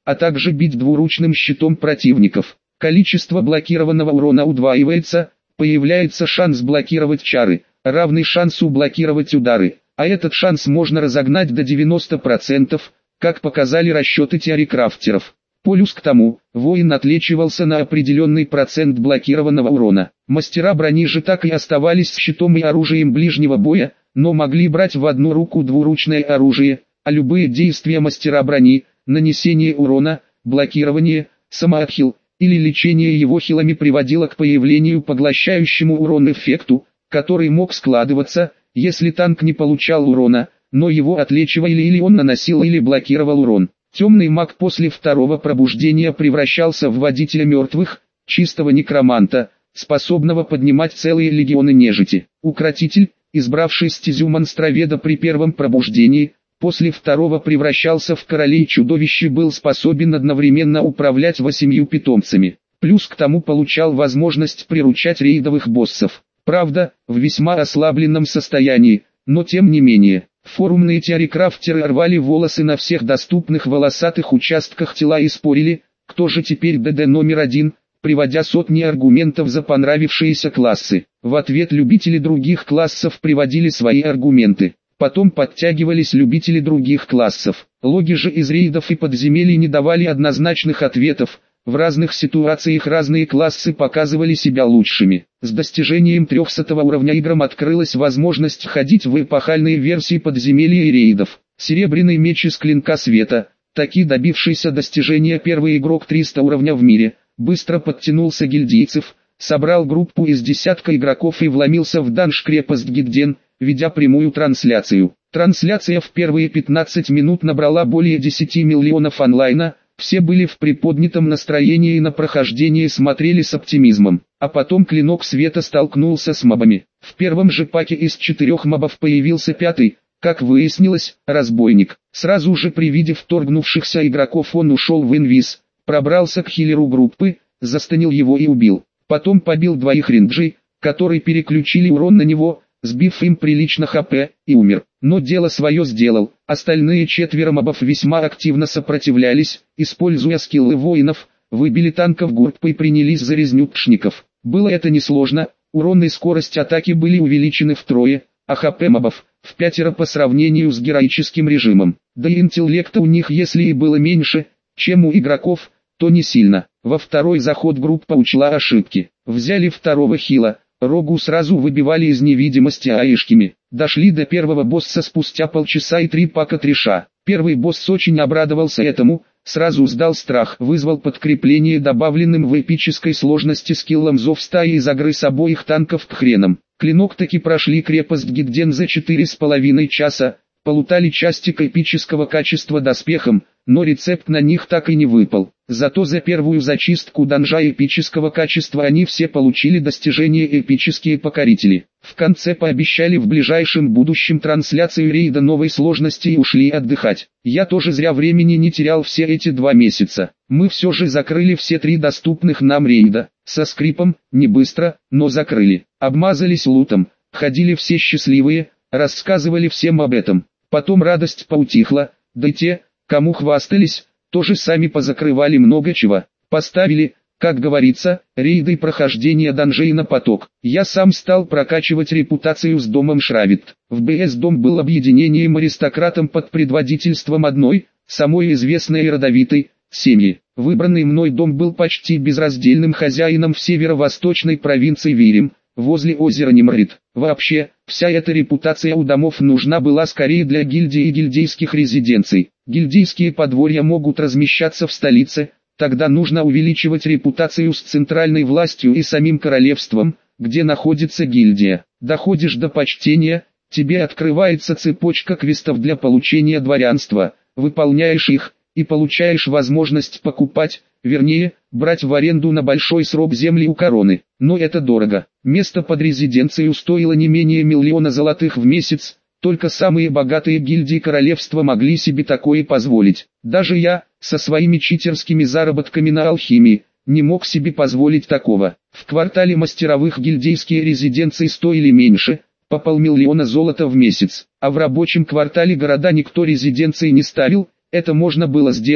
а также бить двуручным щитом противников. Количество блокированного урона удваивается, появляется шанс блокировать чары, равный шансу блокировать удары, а этот шанс можно разогнать до девяноста процентов, как показали расчеты теорикрафтеров. Плюс к тому, воин отлечивался на определенный процент блокированного урона. Мастера брони же так и оставались с щитом и оружием ближнего боя, но могли брать в одну руку двуручное оружие, а любые действия мастера брони, нанесение урона, блокирование, самоотхил или лечение его хилами приводило к появлению поглощающему урон эффекту, который мог складываться, если танк не получал урона, но его отлечивали или он наносил или блокировал урон. Темный маг после второго пробуждения превращался в водителя мертвых, чистого некроманта, способного поднимать целые легионы нежити. Укротитель, избравший стезю монстроведа при первом пробуждении, после второго превращался в королей чудовище и был способен одновременно управлять восемью питомцами. Плюс к тому получал возможность приручать рейдовых боссов. Правда, в весьма ослабленном состоянии, но тем не менее. Форумные теорикрафтеры рвали волосы на всех доступных волосатых участках тела и спорили, кто же теперь ДД номер один, приводя сотни аргументов за понравившиеся классы. В ответ любители других классов приводили свои аргументы. Потом подтягивались любители других классов. Логи же из рейдов и подземелий не давали однозначных ответов. В разных ситуациях разные классы показывали себя лучшими. С достижением трехсотого уровня играм открылась возможность входить в эпохальные версии подземелья и рейдов. Серебряный меч из клинка света, таки добившийся достижения первый игрок триста уровня в мире, быстро подтянулся гильдийцев, собрал группу из десятка игроков и вломился в данж-крепость Гидден, ведя прямую трансляцию. Трансляция в первые пятнадцать минут набрала более десяти миллионов онлайна. Все были в приподнятом настроении и на прохождение смотрели с оптимизмом. А потом клинок света столкнулся с мобами. В первом же паке из четырех мобов появился пятый, как выяснилось, разбойник. Сразу же при виде вторгнувшихся игроков он ушел в инвиз, пробрался к хилеру группы, застанил его и убил. Потом побил двоих ринджей, которые переключили урон на него, сбив им прилично хп, и умер. Но дело свое сделал. Остальные четверо мобов весьма активно сопротивлялись, используя скиллы воинов, выбили танков группы и принялись за резню пшников. Было это несложно, урон и скорость атаки были увеличены втрое, а хп мобов в пятеро по сравнению с героическим режимом. Да и интеллекта у них если и было меньше, чем у игроков, то не сильно. Во второй заход группа учла ошибки. Взяли второго хила. Рогу сразу выбивали из невидимости аишками. Дошли до первого босса спустя полчаса и три пака триша. Первый босс очень обрадовался этому, сразу сдал страх, вызвал подкрепление добавленным в эпической сложности скиллом зов стаи и загрыз обоих танков к хренам. Клинок таки прошли крепость Гидден за четыре с половиной часа, полутали части к эпического качества доспехам, но рецепт на них так и не выпал. Зато за первую зачистку данжа эпического качества они все получили достижение эпические покорители. В конце пообещали в ближайшем будущем трансляцию рейда новой сложности и ушли отдыхать. Я тоже зря времени не терял все эти два месяца. Мы все же закрыли все три доступных нам рейда. Со скрипом, не быстро, но закрыли. Обмазались лутом, ходили все счастливые, рассказывали всем об этом. Потом радость поутихла, да и те, кому хвастались, тоже сами позакрывали много чего. Поставили, как говорится, рейды прохождения данжей на поток. Я сам стал прокачивать репутацию с домом Шравит. В БС дом был объединением аристократом под предводительством одной, самой известной и родовитой, семьи. Выбранный мной дом был почти безраздельным хозяином в северо-восточной провинции Вирим, возле озера Нимрит. Вообще, вся эта репутация у домов нужна была скорее для гильдии и гильдейских резиденций. Гильдейские подворья могут размещаться в столице, тогда нужно увеличивать репутацию с центральной властью и самим королевством, где находится гильдия. Доходишь до почтения, тебе открывается цепочка квестов для получения дворянства, выполняешь их, и получаешь возможность покупать, вернее, брать в аренду на большой срок земли у короны. Но это дорого. Место под резиденцию стоило не менее миллиона золотых в месяц, только самые богатые гильдии королевства могли себе такое позволить. Даже я, со своими читерскими заработками на алхимии, не мог себе позволить такого. В квартале мастеровых гильдейские резиденции стоили меньше, по полмиллиона золота в месяц, а в рабочем квартале города никто резиденции не ставил. Это можно было сделать,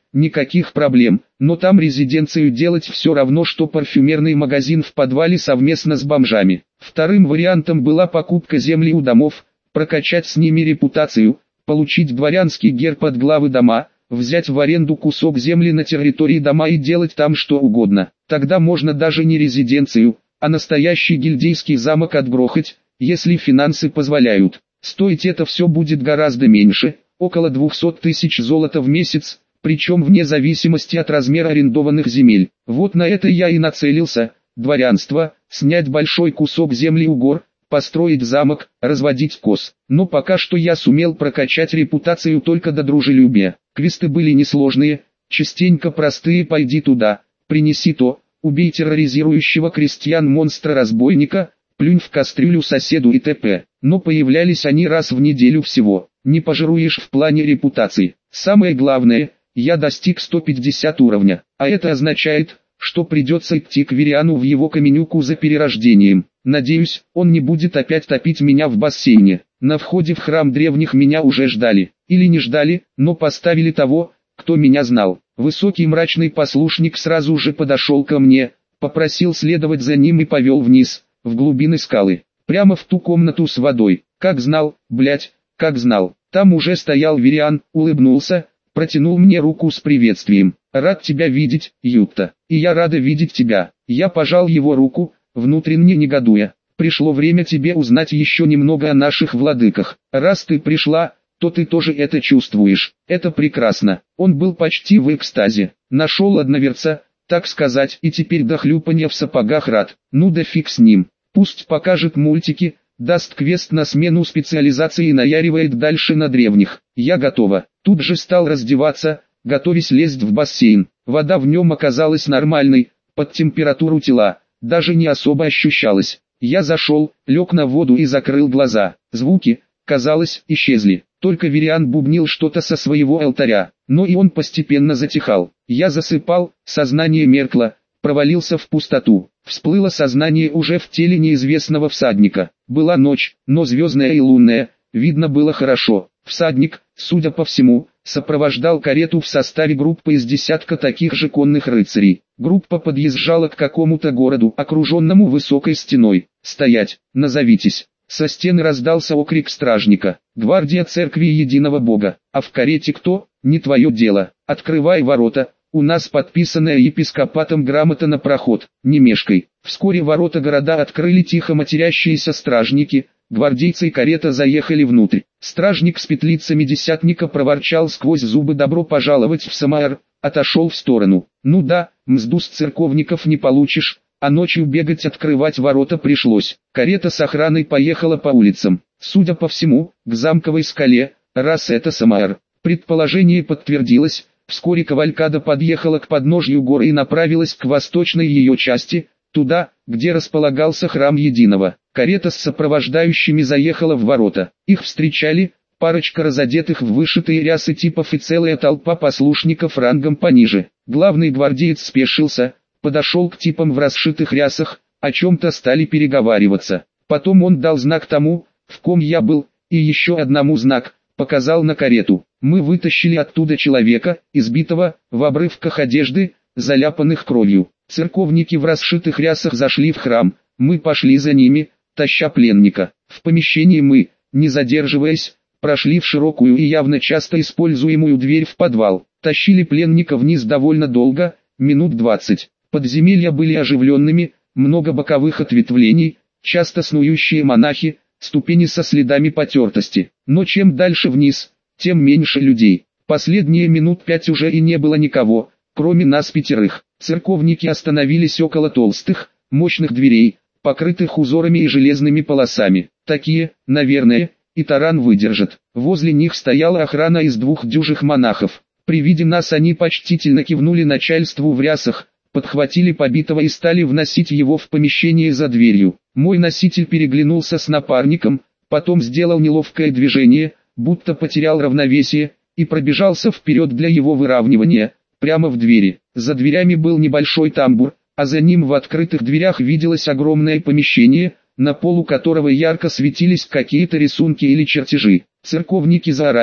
никаких проблем, но там резиденцию делать все равно, что парфюмерный магазин в подвале совместно с бомжами. Вторым вариантом была покупка земли у домов, прокачать с ними репутацию, получить дворянский герб от главы дома, взять в аренду кусок земли на территории дома и делать там что угодно. Тогда можно даже не резиденцию, а настоящий гильдейский замок отгрохать, если финансы позволяют. Стоить это все будет гораздо меньше, около двухсот тысяч золота в месяц, причем вне зависимости от размера арендованных земель. Вот на это я и нацелился: дворянство, снять большой кусок земли у гор, построить замок, разводить коз. Но пока что я сумел прокачать репутацию только до дружелюбия. Квесты были несложные, частенько простые: пойди туда, принеси то, убей терроризирующего крестьян монстра-разбойника, плюнь в кастрюлю соседу и т.п. Но появлялись они раз в неделю всего. Не пожируешь в плане репутации. Самое главное, я достиг сто пятидесятого уровня, а это означает, что придется идти к Вириану в его каменюку за перерождением. Надеюсь, он не будет опять топить меня в бассейне. На входе в храм древних меня уже ждали. Или не ждали, но поставили того, кто меня знал. Высокий мрачный послушник сразу же подошел ко мне, попросил следовать за ним и повел вниз, в глубины скалы, прямо в ту комнату с водой. Как знал, блять, как знал. Там уже стоял Вириан, улыбнулся, протянул мне руку с приветствием. «Рад тебя видеть, Ютта». «И я рада видеть тебя». Я пожал его руку, внутренне негодуя. «Пришло время тебе узнать еще немного о наших владыках. Раз ты пришла, то ты тоже это чувствуешь. Это прекрасно». Он был почти в экстазе. Нашел одноверца, так сказать, и теперь до хлюпанья в сапогах рад. Ну да фиг с ним. Пусть покажет мультики, даст квест на смену специализации и наяривает дальше на древних. Я готова. Тут же стал раздеваться, готовясь лезть в бассейн. Вода в нем оказалась нормальной, под температуру тела, даже не особо ощущалась. Я зашел, лег на воду и закрыл глаза. Звуки, казалось, исчезли. Только Вириан бубнил что-то со своего алтаря, но и он постепенно затихал. Я засыпал, сознание меркло, провалился в пустоту. Всплыло сознание уже в теле неизвестного всадника. Была ночь, но звездная и лунная, видно было хорошо. Всадник, судя по всему, сопровождал карету в составе группы из десятка таких же конных рыцарей. Группа подъезжала к какому-то городу, окруженному высокой стеной. «Стоять! Назовитесь!» Со стены раздался окрик стражника. «Гвардия церкви единого Бога. А в карете кто? Не твое дело. Открывай ворота. У нас подписанная епископатом грамота на проход. Не мешкай». Вскоре ворота города открыли тихо матерящиеся стражники. Гвардейцы и карета заехали внутрь. Стражник с петлицами десятника проворчал сквозь зубы: «Добро пожаловать в Самаар», отошел в сторону. «Ну да, мзду с церковников не получишь, а ночью бегать открывать ворота пришлось». Карета с охраной поехала по улицам. Судя по всему, к замковой скале, раз это Самаар. Предположение подтвердилось. Вскоре кавалькада подъехала к подножью горы и направилась к восточной ее части, туда, где располагался храм Единого. Карета с сопровождающими заехала в ворота. Их встречали парочка разодетых в вышитые рясы типов и целая толпа послушников рангом пониже. Главный гвардеец спешился, подошел к типам в расшитых рясах, о чем-то стали переговариваться. Потом он дал знак тому, в ком я был, и еще одному знак, показал на карету. Мы вытащили оттуда человека, избитого, в обрывках одежды, заляпанных кровью. Церковники в расшитых рясах зашли в храм, мы пошли за ними, таща пленника. В помещении мы, не задерживаясь, прошли в широкую и явно часто используемую дверь в подвал. Тащили пленника вниз довольно долго, минут двадцать. Подземелья были оживленными, много боковых ответвлений, часто снующие монахи, ступени со следами потертости. Но чем дальше вниз, тем меньше людей. Последние минут пять уже и не было никого, кроме нас пятерых. Церковники остановились около толстых, мощных дверей, покрытых узорами и железными полосами. Такие, наверное, и таран выдержат. Возле них стояла охрана из двух дюжих монахов. При виде нас они почтительно кивнули начальству в рясах, подхватили побитого и стали вносить его в помещение за дверью. Мой носитель переглянулся с напарником, потом сделал неловкое движение, будто потерял равновесие, и пробежался вперед для его выравнивания, прямо в двери. За дверями был небольшой тамбур, а за ним в открытых дверях виделось огромное помещение, на полу которого ярко светились какие-то рисунки или чертежи. Церковники заорали,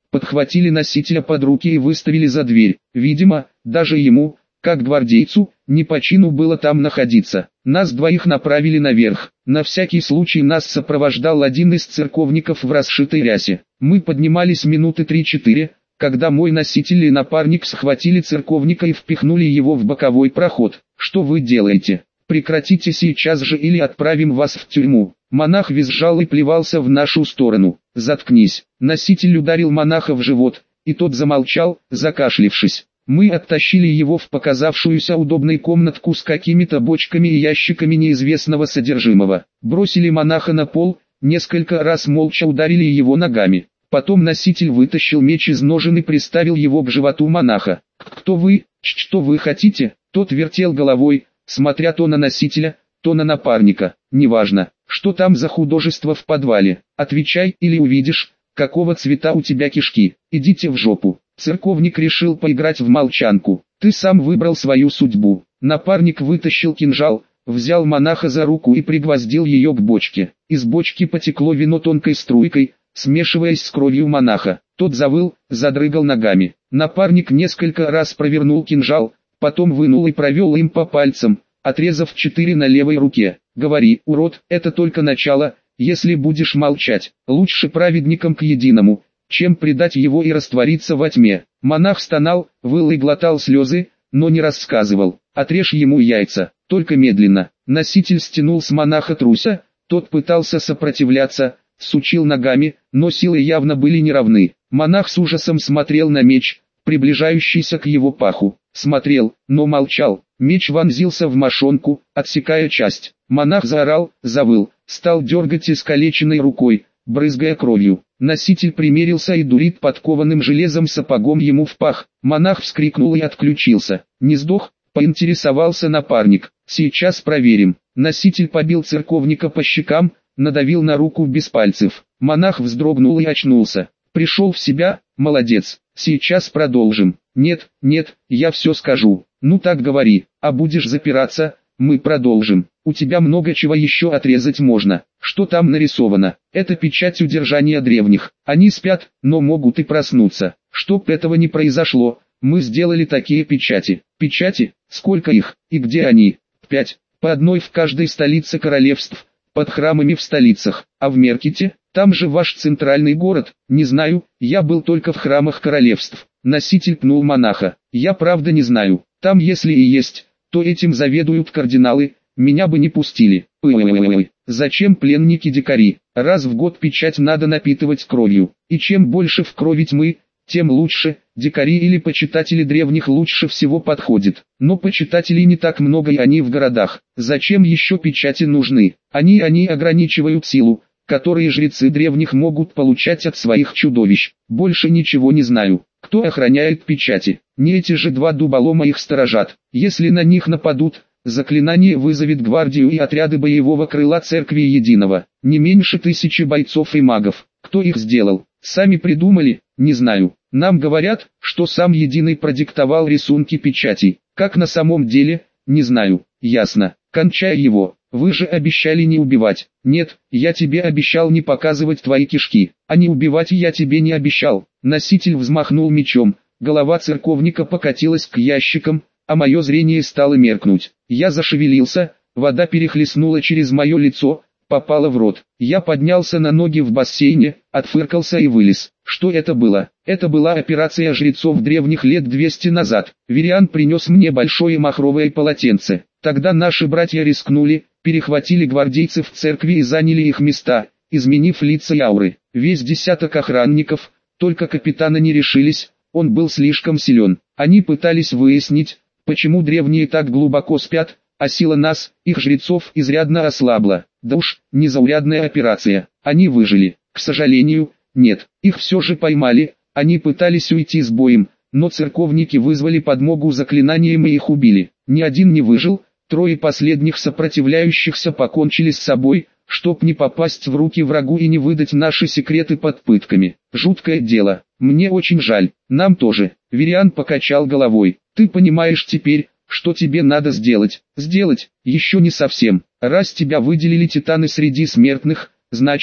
подхватили носителя под руки и выставили за дверь. Видимо, даже ему, как гвардейцу, не по чину было там находиться. Нас двоих направили наверх. На всякий случай нас сопровождал один из церковников в расшитой рясе. Мы поднимались минуты три-четыре, когда мой носитель и напарник схватили церковника и впихнули его в боковой проход. «Что вы делаете? Прекратите сейчас же или отправим вас в тюрьму». Монах визжал и плевался в нашу сторону. «Заткнись». Носитель ударил монаха в живот, и тот замолчал, закашлившись. Мы оттащили его в показавшуюся удобной комнатку с какими-то бочками и ящиками неизвестного содержимого. Бросили монаха на пол, несколько раз молча ударили его ногами. Потом носитель вытащил меч из ножен и приставил его к животу монаха. «Кто вы? Что вы хотите?» Тот вертел головой, смотря то на носителя, то на напарника. «Неважно, что там за художество в подвале. Отвечай, или увидишь, какого цвета у тебя кишки. Идите в жопу». Церковник решил поиграть в молчанку. «Ты сам выбрал свою судьбу». Напарник вытащил кинжал, взял монаха за руку и пригвоздил ее к бочке. Из бочки потекло вино тонкой струйкой, смешиваясь с кровью монаха. Тот завыл, задрыгал ногами. Напарник несколько раз провернул кинжал, потом вынул и провел им по пальцам, отрезав четыре на левой руке. «Говори, урод, это только начало, если будешь молчать. Лучше праведникам к единому, чем предать его и раствориться во тьме». Монах стонал, выл и глотал слезы, но не рассказывал. «Отрежь ему яйца, только медленно». Носитель стянул с монаха труся, тот пытался сопротивляться, сучил ногами, но силы явно были неравны. Монах с ужасом смотрел на меч, приближающийся к его паху. Смотрел, но молчал. Меч вонзился в мошонку, отсекая часть. Монах заорал, завыл, стал дергать искалеченной рукой, брызгая кровью. Носитель примерился и дурит подкованным железом сапогом ему в пах. Монах вскрикнул и отключился. «Не сдох?» — поинтересовался напарник. «Сейчас проверим». Носитель побил церковника по щекам, надавил на руку без пальцев. Монах вздрогнул и очнулся. «Пришел в себя? Молодец. Сейчас продолжим». «Нет, нет, я все скажу». «Ну так говори, а будешь запираться, мы продолжим. У тебя много чего еще отрезать можно». «Что там нарисовано?» «Это печать удержания древних. Они спят, но могут и проснуться. Чтоб этого не произошло, мы сделали такие печати». «Печати? Сколько их? И где они?» «Пять. По одной в каждой столице королевств, под храмами в столицах. А в Мерките? Там же ваш центральный город». «Не знаю, я был только в храмах королевств». Носитель пнул монаха. «Я правда не знаю. Там если и есть, то этим заведуют кардиналы, меня бы не пустили». «Ой-ой-ой, зачем пленники-дикари? Раз в год печать надо напитывать кровью. И чем больше в крови тьмы, тем лучше. Дикари или почитатели древних лучше всего подходит. Но почитателей не так много и они в городах. Зачем еще печати нужны? Они они ограничивают силу, которые жрецы древних могут получать от своих чудовищ. Больше ничего не знаю. Кто охраняет печати? Не эти же два дуболома их сторожат. Если на них нападут, заклинание вызовет гвардию и отряды боевого крыла Церкви Единого. Не меньше тысячи бойцов и магов. Кто их сделал? Сами придумали? Не знаю. Нам говорят, что сам Единый продиктовал рисунки печатей. Как на самом деле? Не знаю. Ясно. Кончай его. Вы же обещали не убивать. Нет, я тебе обещал не показывать твои кишки. А не убивать я тебе не обещал. Носитель взмахнул мечом. Голова церковника покатилась к ящикам, а мое зрение стало меркнуть. Я зашевелился, вода перехлестнула через мое лицо, попала в рот. Я поднялся на ноги в бассейне, отфыркался и вылез. Что это было? Это была операция жрецов древних лет двести назад. Вириан принес мне большое махровое полотенце. Тогда наши братья рискнули, перехватили гвардейцев в церкви и заняли их места, изменив лица и ауры. Весь десяток охранников, только капитана не решились, он был слишком силен. Они пытались выяснить, почему древние так глубоко спят, а сила нас, их жрецов, изрядно ослабла. Да уж, незаурядная операция. Они выжили. К сожалению, нет. Их все же поймали, они пытались уйти с боем, но церковники вызвали подмогу заклинанием и их убили. Ни один не выжил, трое последних сопротивляющихся покончили с собой, чтоб не попасть в руки врагу и не выдать наши секреты под пытками. Жуткое дело. Мне очень жаль. Нам тоже. Вириан покачал головой. Ты понимаешь теперь, что тебе надо сделать? Сделать? Еще не совсем. Раз тебя выделили титаны среди смертных, значит,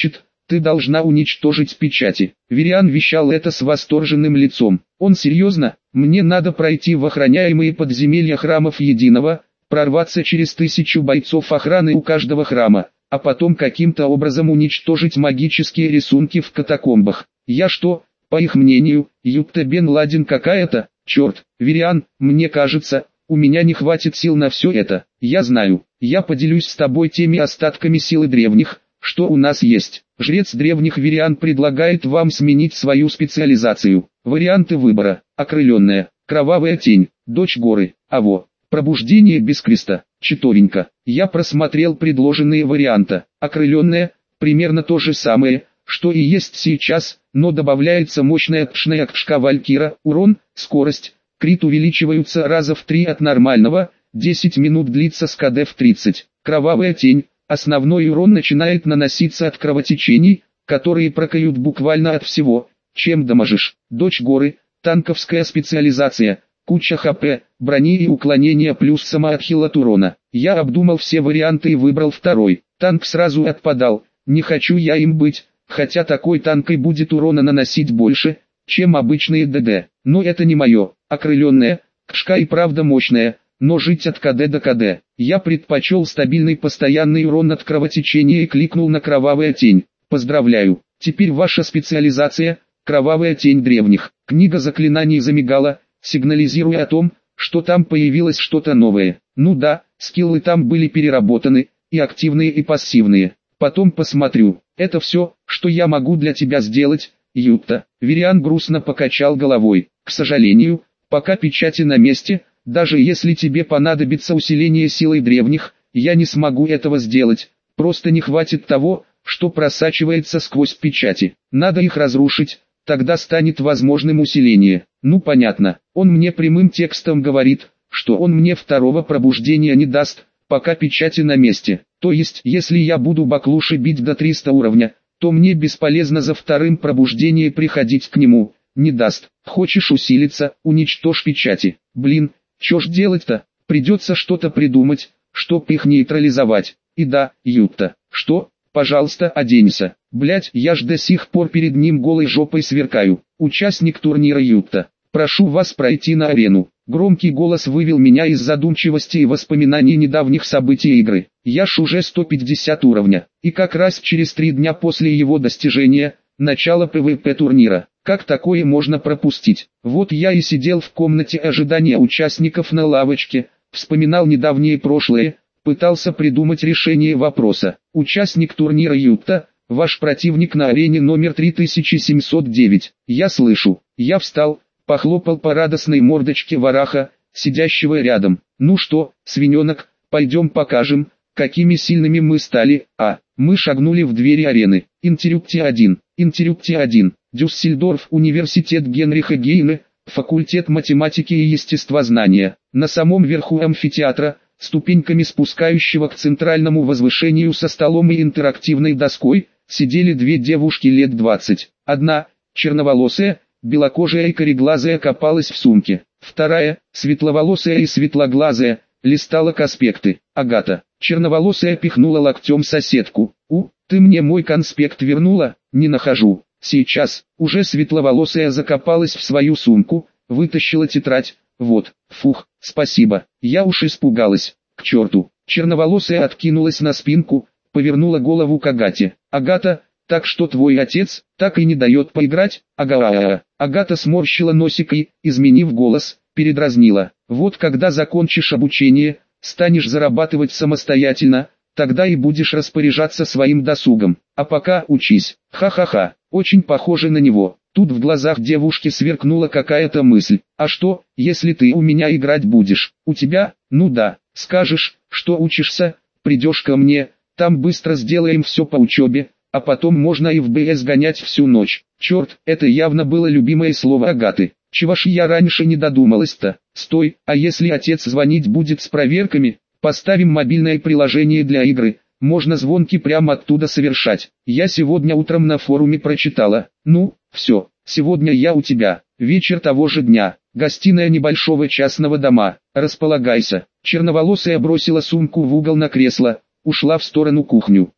ты должна уничтожить печати. Вириан вещал это с восторженным лицом. Он серьезно? Мне надо пройти в охраняемые подземелья храмов Единого, прорваться через тысячу бойцов охраны у каждого храма, а потом каким-то образом уничтожить магические рисунки в катакомбах. Я что, по их мнению, Юта Бен Ладен какая-то? Черт, Вириан, мне кажется, у меня не хватит сил на все это. Я знаю, я поделюсь с тобой теми остатками силы древних, что у нас есть. Жрец древних Вириан предлагает вам сменить свою специализацию. Варианты выбора: окрыленная, кровавая тень, дочь горы, аво, пробуждение без креста, читовенька. Я просмотрел предложенные варианты. Окрыленная, примерно то же самое, что и есть сейчас, но добавляется мощная кшная кшка Валькира, урон, скорость, крит увеличиваются раза в три от нормального, десять минут длится с КД в тридцать. Кровавая тень, основной урон начинает наноситься от кровотечений, которые прокают буквально от всего, чем дамажишь. Дочь горы, танковская специализация, куча ХП, брони и уклонения плюс самоотхил от урона. Я обдумал все варианты и выбрал второй. Танк сразу отпадал, не хочу я им быть, хотя такой танк и будет урона наносить больше, чем обычные ДД. Но это не мое. Окрыленная, кшка и правда мощная, но жить от КД до КД. Я предпочел стабильный постоянный урон от кровотечения и кликнул на кровавая тень. Поздравляю, теперь ваша специализация – кровавая тень древних. Книга заклинаний замигала, сигнализируя о том, что там появилось что-то новое. Ну да, скиллы там были переработаны, и активные и пассивные. Потом посмотрю. Это все, что я могу для тебя сделать, Юта. Вириан грустно покачал головой. К сожалению, пока печати на месте, даже если тебе понадобится усиление силой древних, я не смогу этого сделать. Просто не хватит того, что просачивается сквозь печати. Надо их разрушить, тогда станет возможным усиление. Ну понятно, он мне прямым текстом говорит, что он мне второго пробуждения не даст, пока печати на месте. То есть, если я буду баклуши бить до триста уровня, то мне бесполезно за вторым пробуждением приходить к нему. Не даст. Хочешь усилиться, уничтожь печати. Блин, чё ж делать-то? Придется что-то придумать, чтоб их нейтрализовать. И да, Юта, что? Пожалуйста, оденься. Блять, я ж до сих пор перед ним голой жопой сверкаю. Участник турнира Юта. Прошу вас пройти на арену. Громкий голос вывел меня из задумчивости и воспоминаний недавних событий игры. Я ж уже сто пятьдесят уровня. И как раз через три дня после его достижения, начало ПВП турнира. Как такое можно пропустить? Вот я и сидел в комнате ожидания участников на лавочке, вспоминал недавнее прошлое, пытался придумать решение вопроса. Участник турнира Юта, ваш противник на арене номер три тысячи семьсот девять. Я слышу. Я встал, похлопал по радостной мордочке вараха, сидящего рядом. Ну что, свиненок, пойдем покажем, какими сильными мы стали. А, мы шагнули в двери арены. Интерюкти один. Интерюкти один. Дюссельдорф, университет Генриха Гейне, факультет математики и естествознания. На самом верху амфитеатра, ступеньками спускающего к центральному возвышению со столом и интерактивной доской, сидели две девушки лет двадцати. Одна, черноволосая, белокожая и кореглазая, копалась в сумке. Вторая, светловолосая и светлоглазая, листала конспекты. Агата, черноволосая, пихнула локтем соседку. «У, ты мне мой конспект вернула?» «Не нахожу». Сейчас, уже светловолосая закопалась в свою сумку, вытащила тетрадь. «Вот, фух, спасибо, я уж испугалась, к черту». Черноволосая откинулась на спинку, повернула голову к Агате. «Агата, так что твой отец, так и не дает поиграть?» «Ага-а-а». Агата сморщила носик и, изменив голос, передразнила. «Вот когда закончишь обучение, станешь зарабатывать самостоятельно, тогда и будешь распоряжаться своим досугом. А пока учись». Ха-ха-ха, очень похоже на него. Тут в глазах девушки сверкнула какая-то мысль. «А что, если ты у меня играть будешь? У тебя? Ну да, скажешь, что учишься, придешь ко мне, там быстро сделаем все по учебе, а потом можно и в БС гонять всю ночь». Черт, это явно было любимое слово Агаты. Чего ж я раньше не додумалась-то? Стой, а если отец звонить будет с проверками? Поставим мобильное приложение для игры, можно звонки прямо оттуда совершать. Я сегодня утром на форуме прочитала. Ну, все, сегодня я у тебя. Вечер того же дня. Гостиная небольшого частного дома. Располагайся. Черноволосая бросила сумку в угол на кресло, ушла в сторону кухню.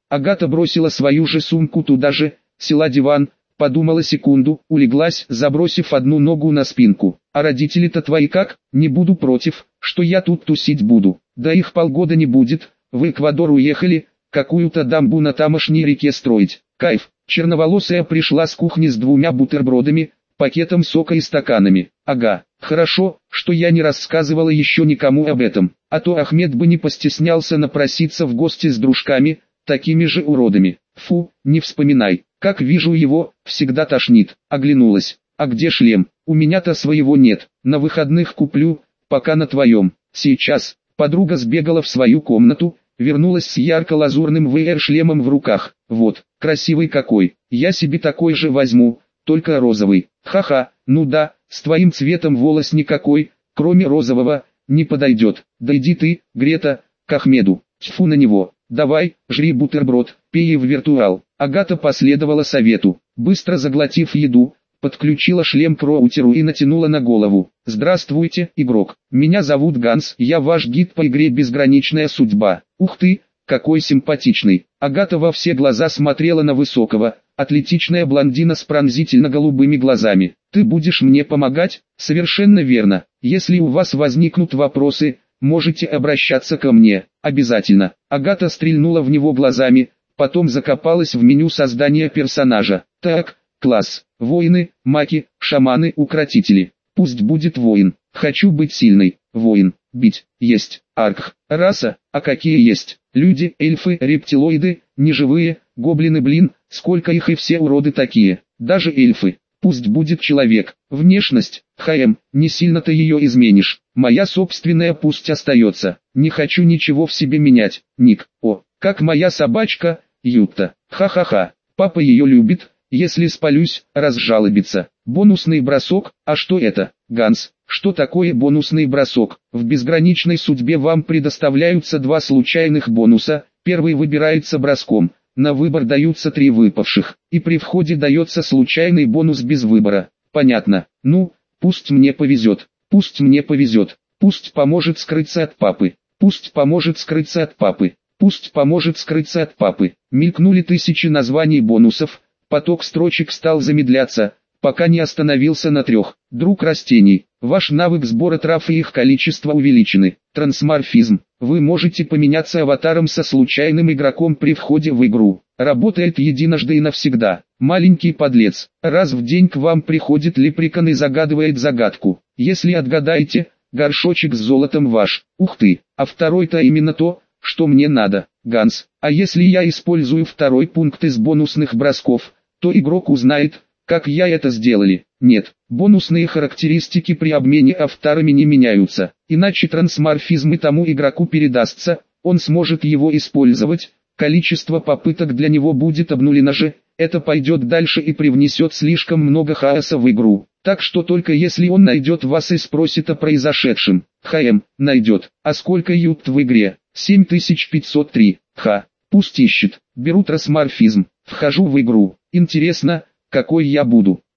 Агата бросила свою же сумку туда же, села диван, подумала секунду, улеглась, забросив одну ногу на спинку. А родители-то твои как? Не буду против, что я тут тусить буду. Да их полгода не будет, в Эквадор уехали, какую-то дамбу на тамошней реке строить. Кайф. Черноволосая пришла с кухни с двумя бутербродами, пакетом сока и стаканами. Ага, хорошо, что я не рассказывала еще никому об этом, а то Ахмед бы не постеснялся напроситься в гости с дружками, такими же уродами. Фу, не вспоминай, как вижу его, всегда тошнит. Оглянулась. А где шлем? У меня-то своего нет, на выходных куплю, пока на твоем. Сейчас. Подруга сбегала в свою комнату, вернулась с ярко-лазурным вэ эр-шлемом в руках. Вот, красивый какой, я себе такой же возьму, только розовый. Ха-ха, ну да, с твоим цветом волос никакой, кроме розового, не подойдет. Да иди ты, Грета, к Ахмеду. Тьфу на него. Давай, жри бутерброд, пей в виртуал. Агата последовала совету. Быстро заглотив еду, подключила шлем к роутеру и натянула на голову. Здравствуйте, игрок. Меня зовут Ганс, я ваш гид по игре «Безграничная судьба». Ух ты, какой симпатичный. Агата во все глаза смотрела на высокого, атлетичная блондина с пронзительно-голубыми глазами. Ты будешь мне помогать? Совершенно верно. Если у вас возникнут вопросы, можете обращаться ко мне, обязательно. Агата стрельнула в него глазами, потом закопалась в меню создания персонажа. Так, класс, воины, маги, шаманы, укротители. Пусть будет воин. Хочу быть сильной. Воин. Бить. Есть. Арх. Раса. А какие есть? Люди, эльфы, рептилоиды, неживые, гоблины, блин, сколько их и все уроды такие. Даже эльфы. Пусть будет человек. Внешность, хм, не сильно ты ее изменишь. Моя собственная пусть остается. Не хочу ничего в себе менять. Ник, о, как моя собачка, Ютта. Ха-ха-ха. Папа ее любит, если спалюсь, разжалобится. Бонусный бросок, а что это? Ганс, что такое бонусный бросок? В безграничной судьбе вам предоставляются два случайных бонуса. Первый выбирается броском. На выбор даются три выпавших, и при входе дается случайный бонус без выбора. Понятно. Ну, пусть мне повезет, пусть мне повезет, пусть поможет скрыться от папы, пусть поможет скрыться от папы, пусть поможет скрыться от папы. Мелькнули тысячи названий бонусов, поток строчек стал замедляться, пока не остановился на трех. Друг растений. Ваш навык сбора трав и их количество увеличены. Трансморфизм. Вы можете поменяться аватаром со случайным игроком при входе в игру. Работает единожды и навсегда. Маленький подлец. Раз в день к вам приходит лепрекон и загадывает загадку. Если отгадаете, горшочек с золотом ваш. Ух ты, а второй-то именно то, что мне надо. Ганс, а если я использую второй пункт из бонусных бросков, то игрок узнает, как я это сделали. Нет, бонусные характеристики при обмене аватарами не меняются, иначе трансморфизм и тому игроку передастся, он сможет его использовать, количество попыток для него будет обнулено же, это пойдет дальше и привнесет слишком много хаоса в игру. Так что только если он найдет вас и спросит о произошедшем. Хм, найдет. А сколько ют в игре? семь тысяч пятьсот три. Ха, пусть ищет. Беру трансморфизм. Вхожу в игру. Интересно, какой я буду.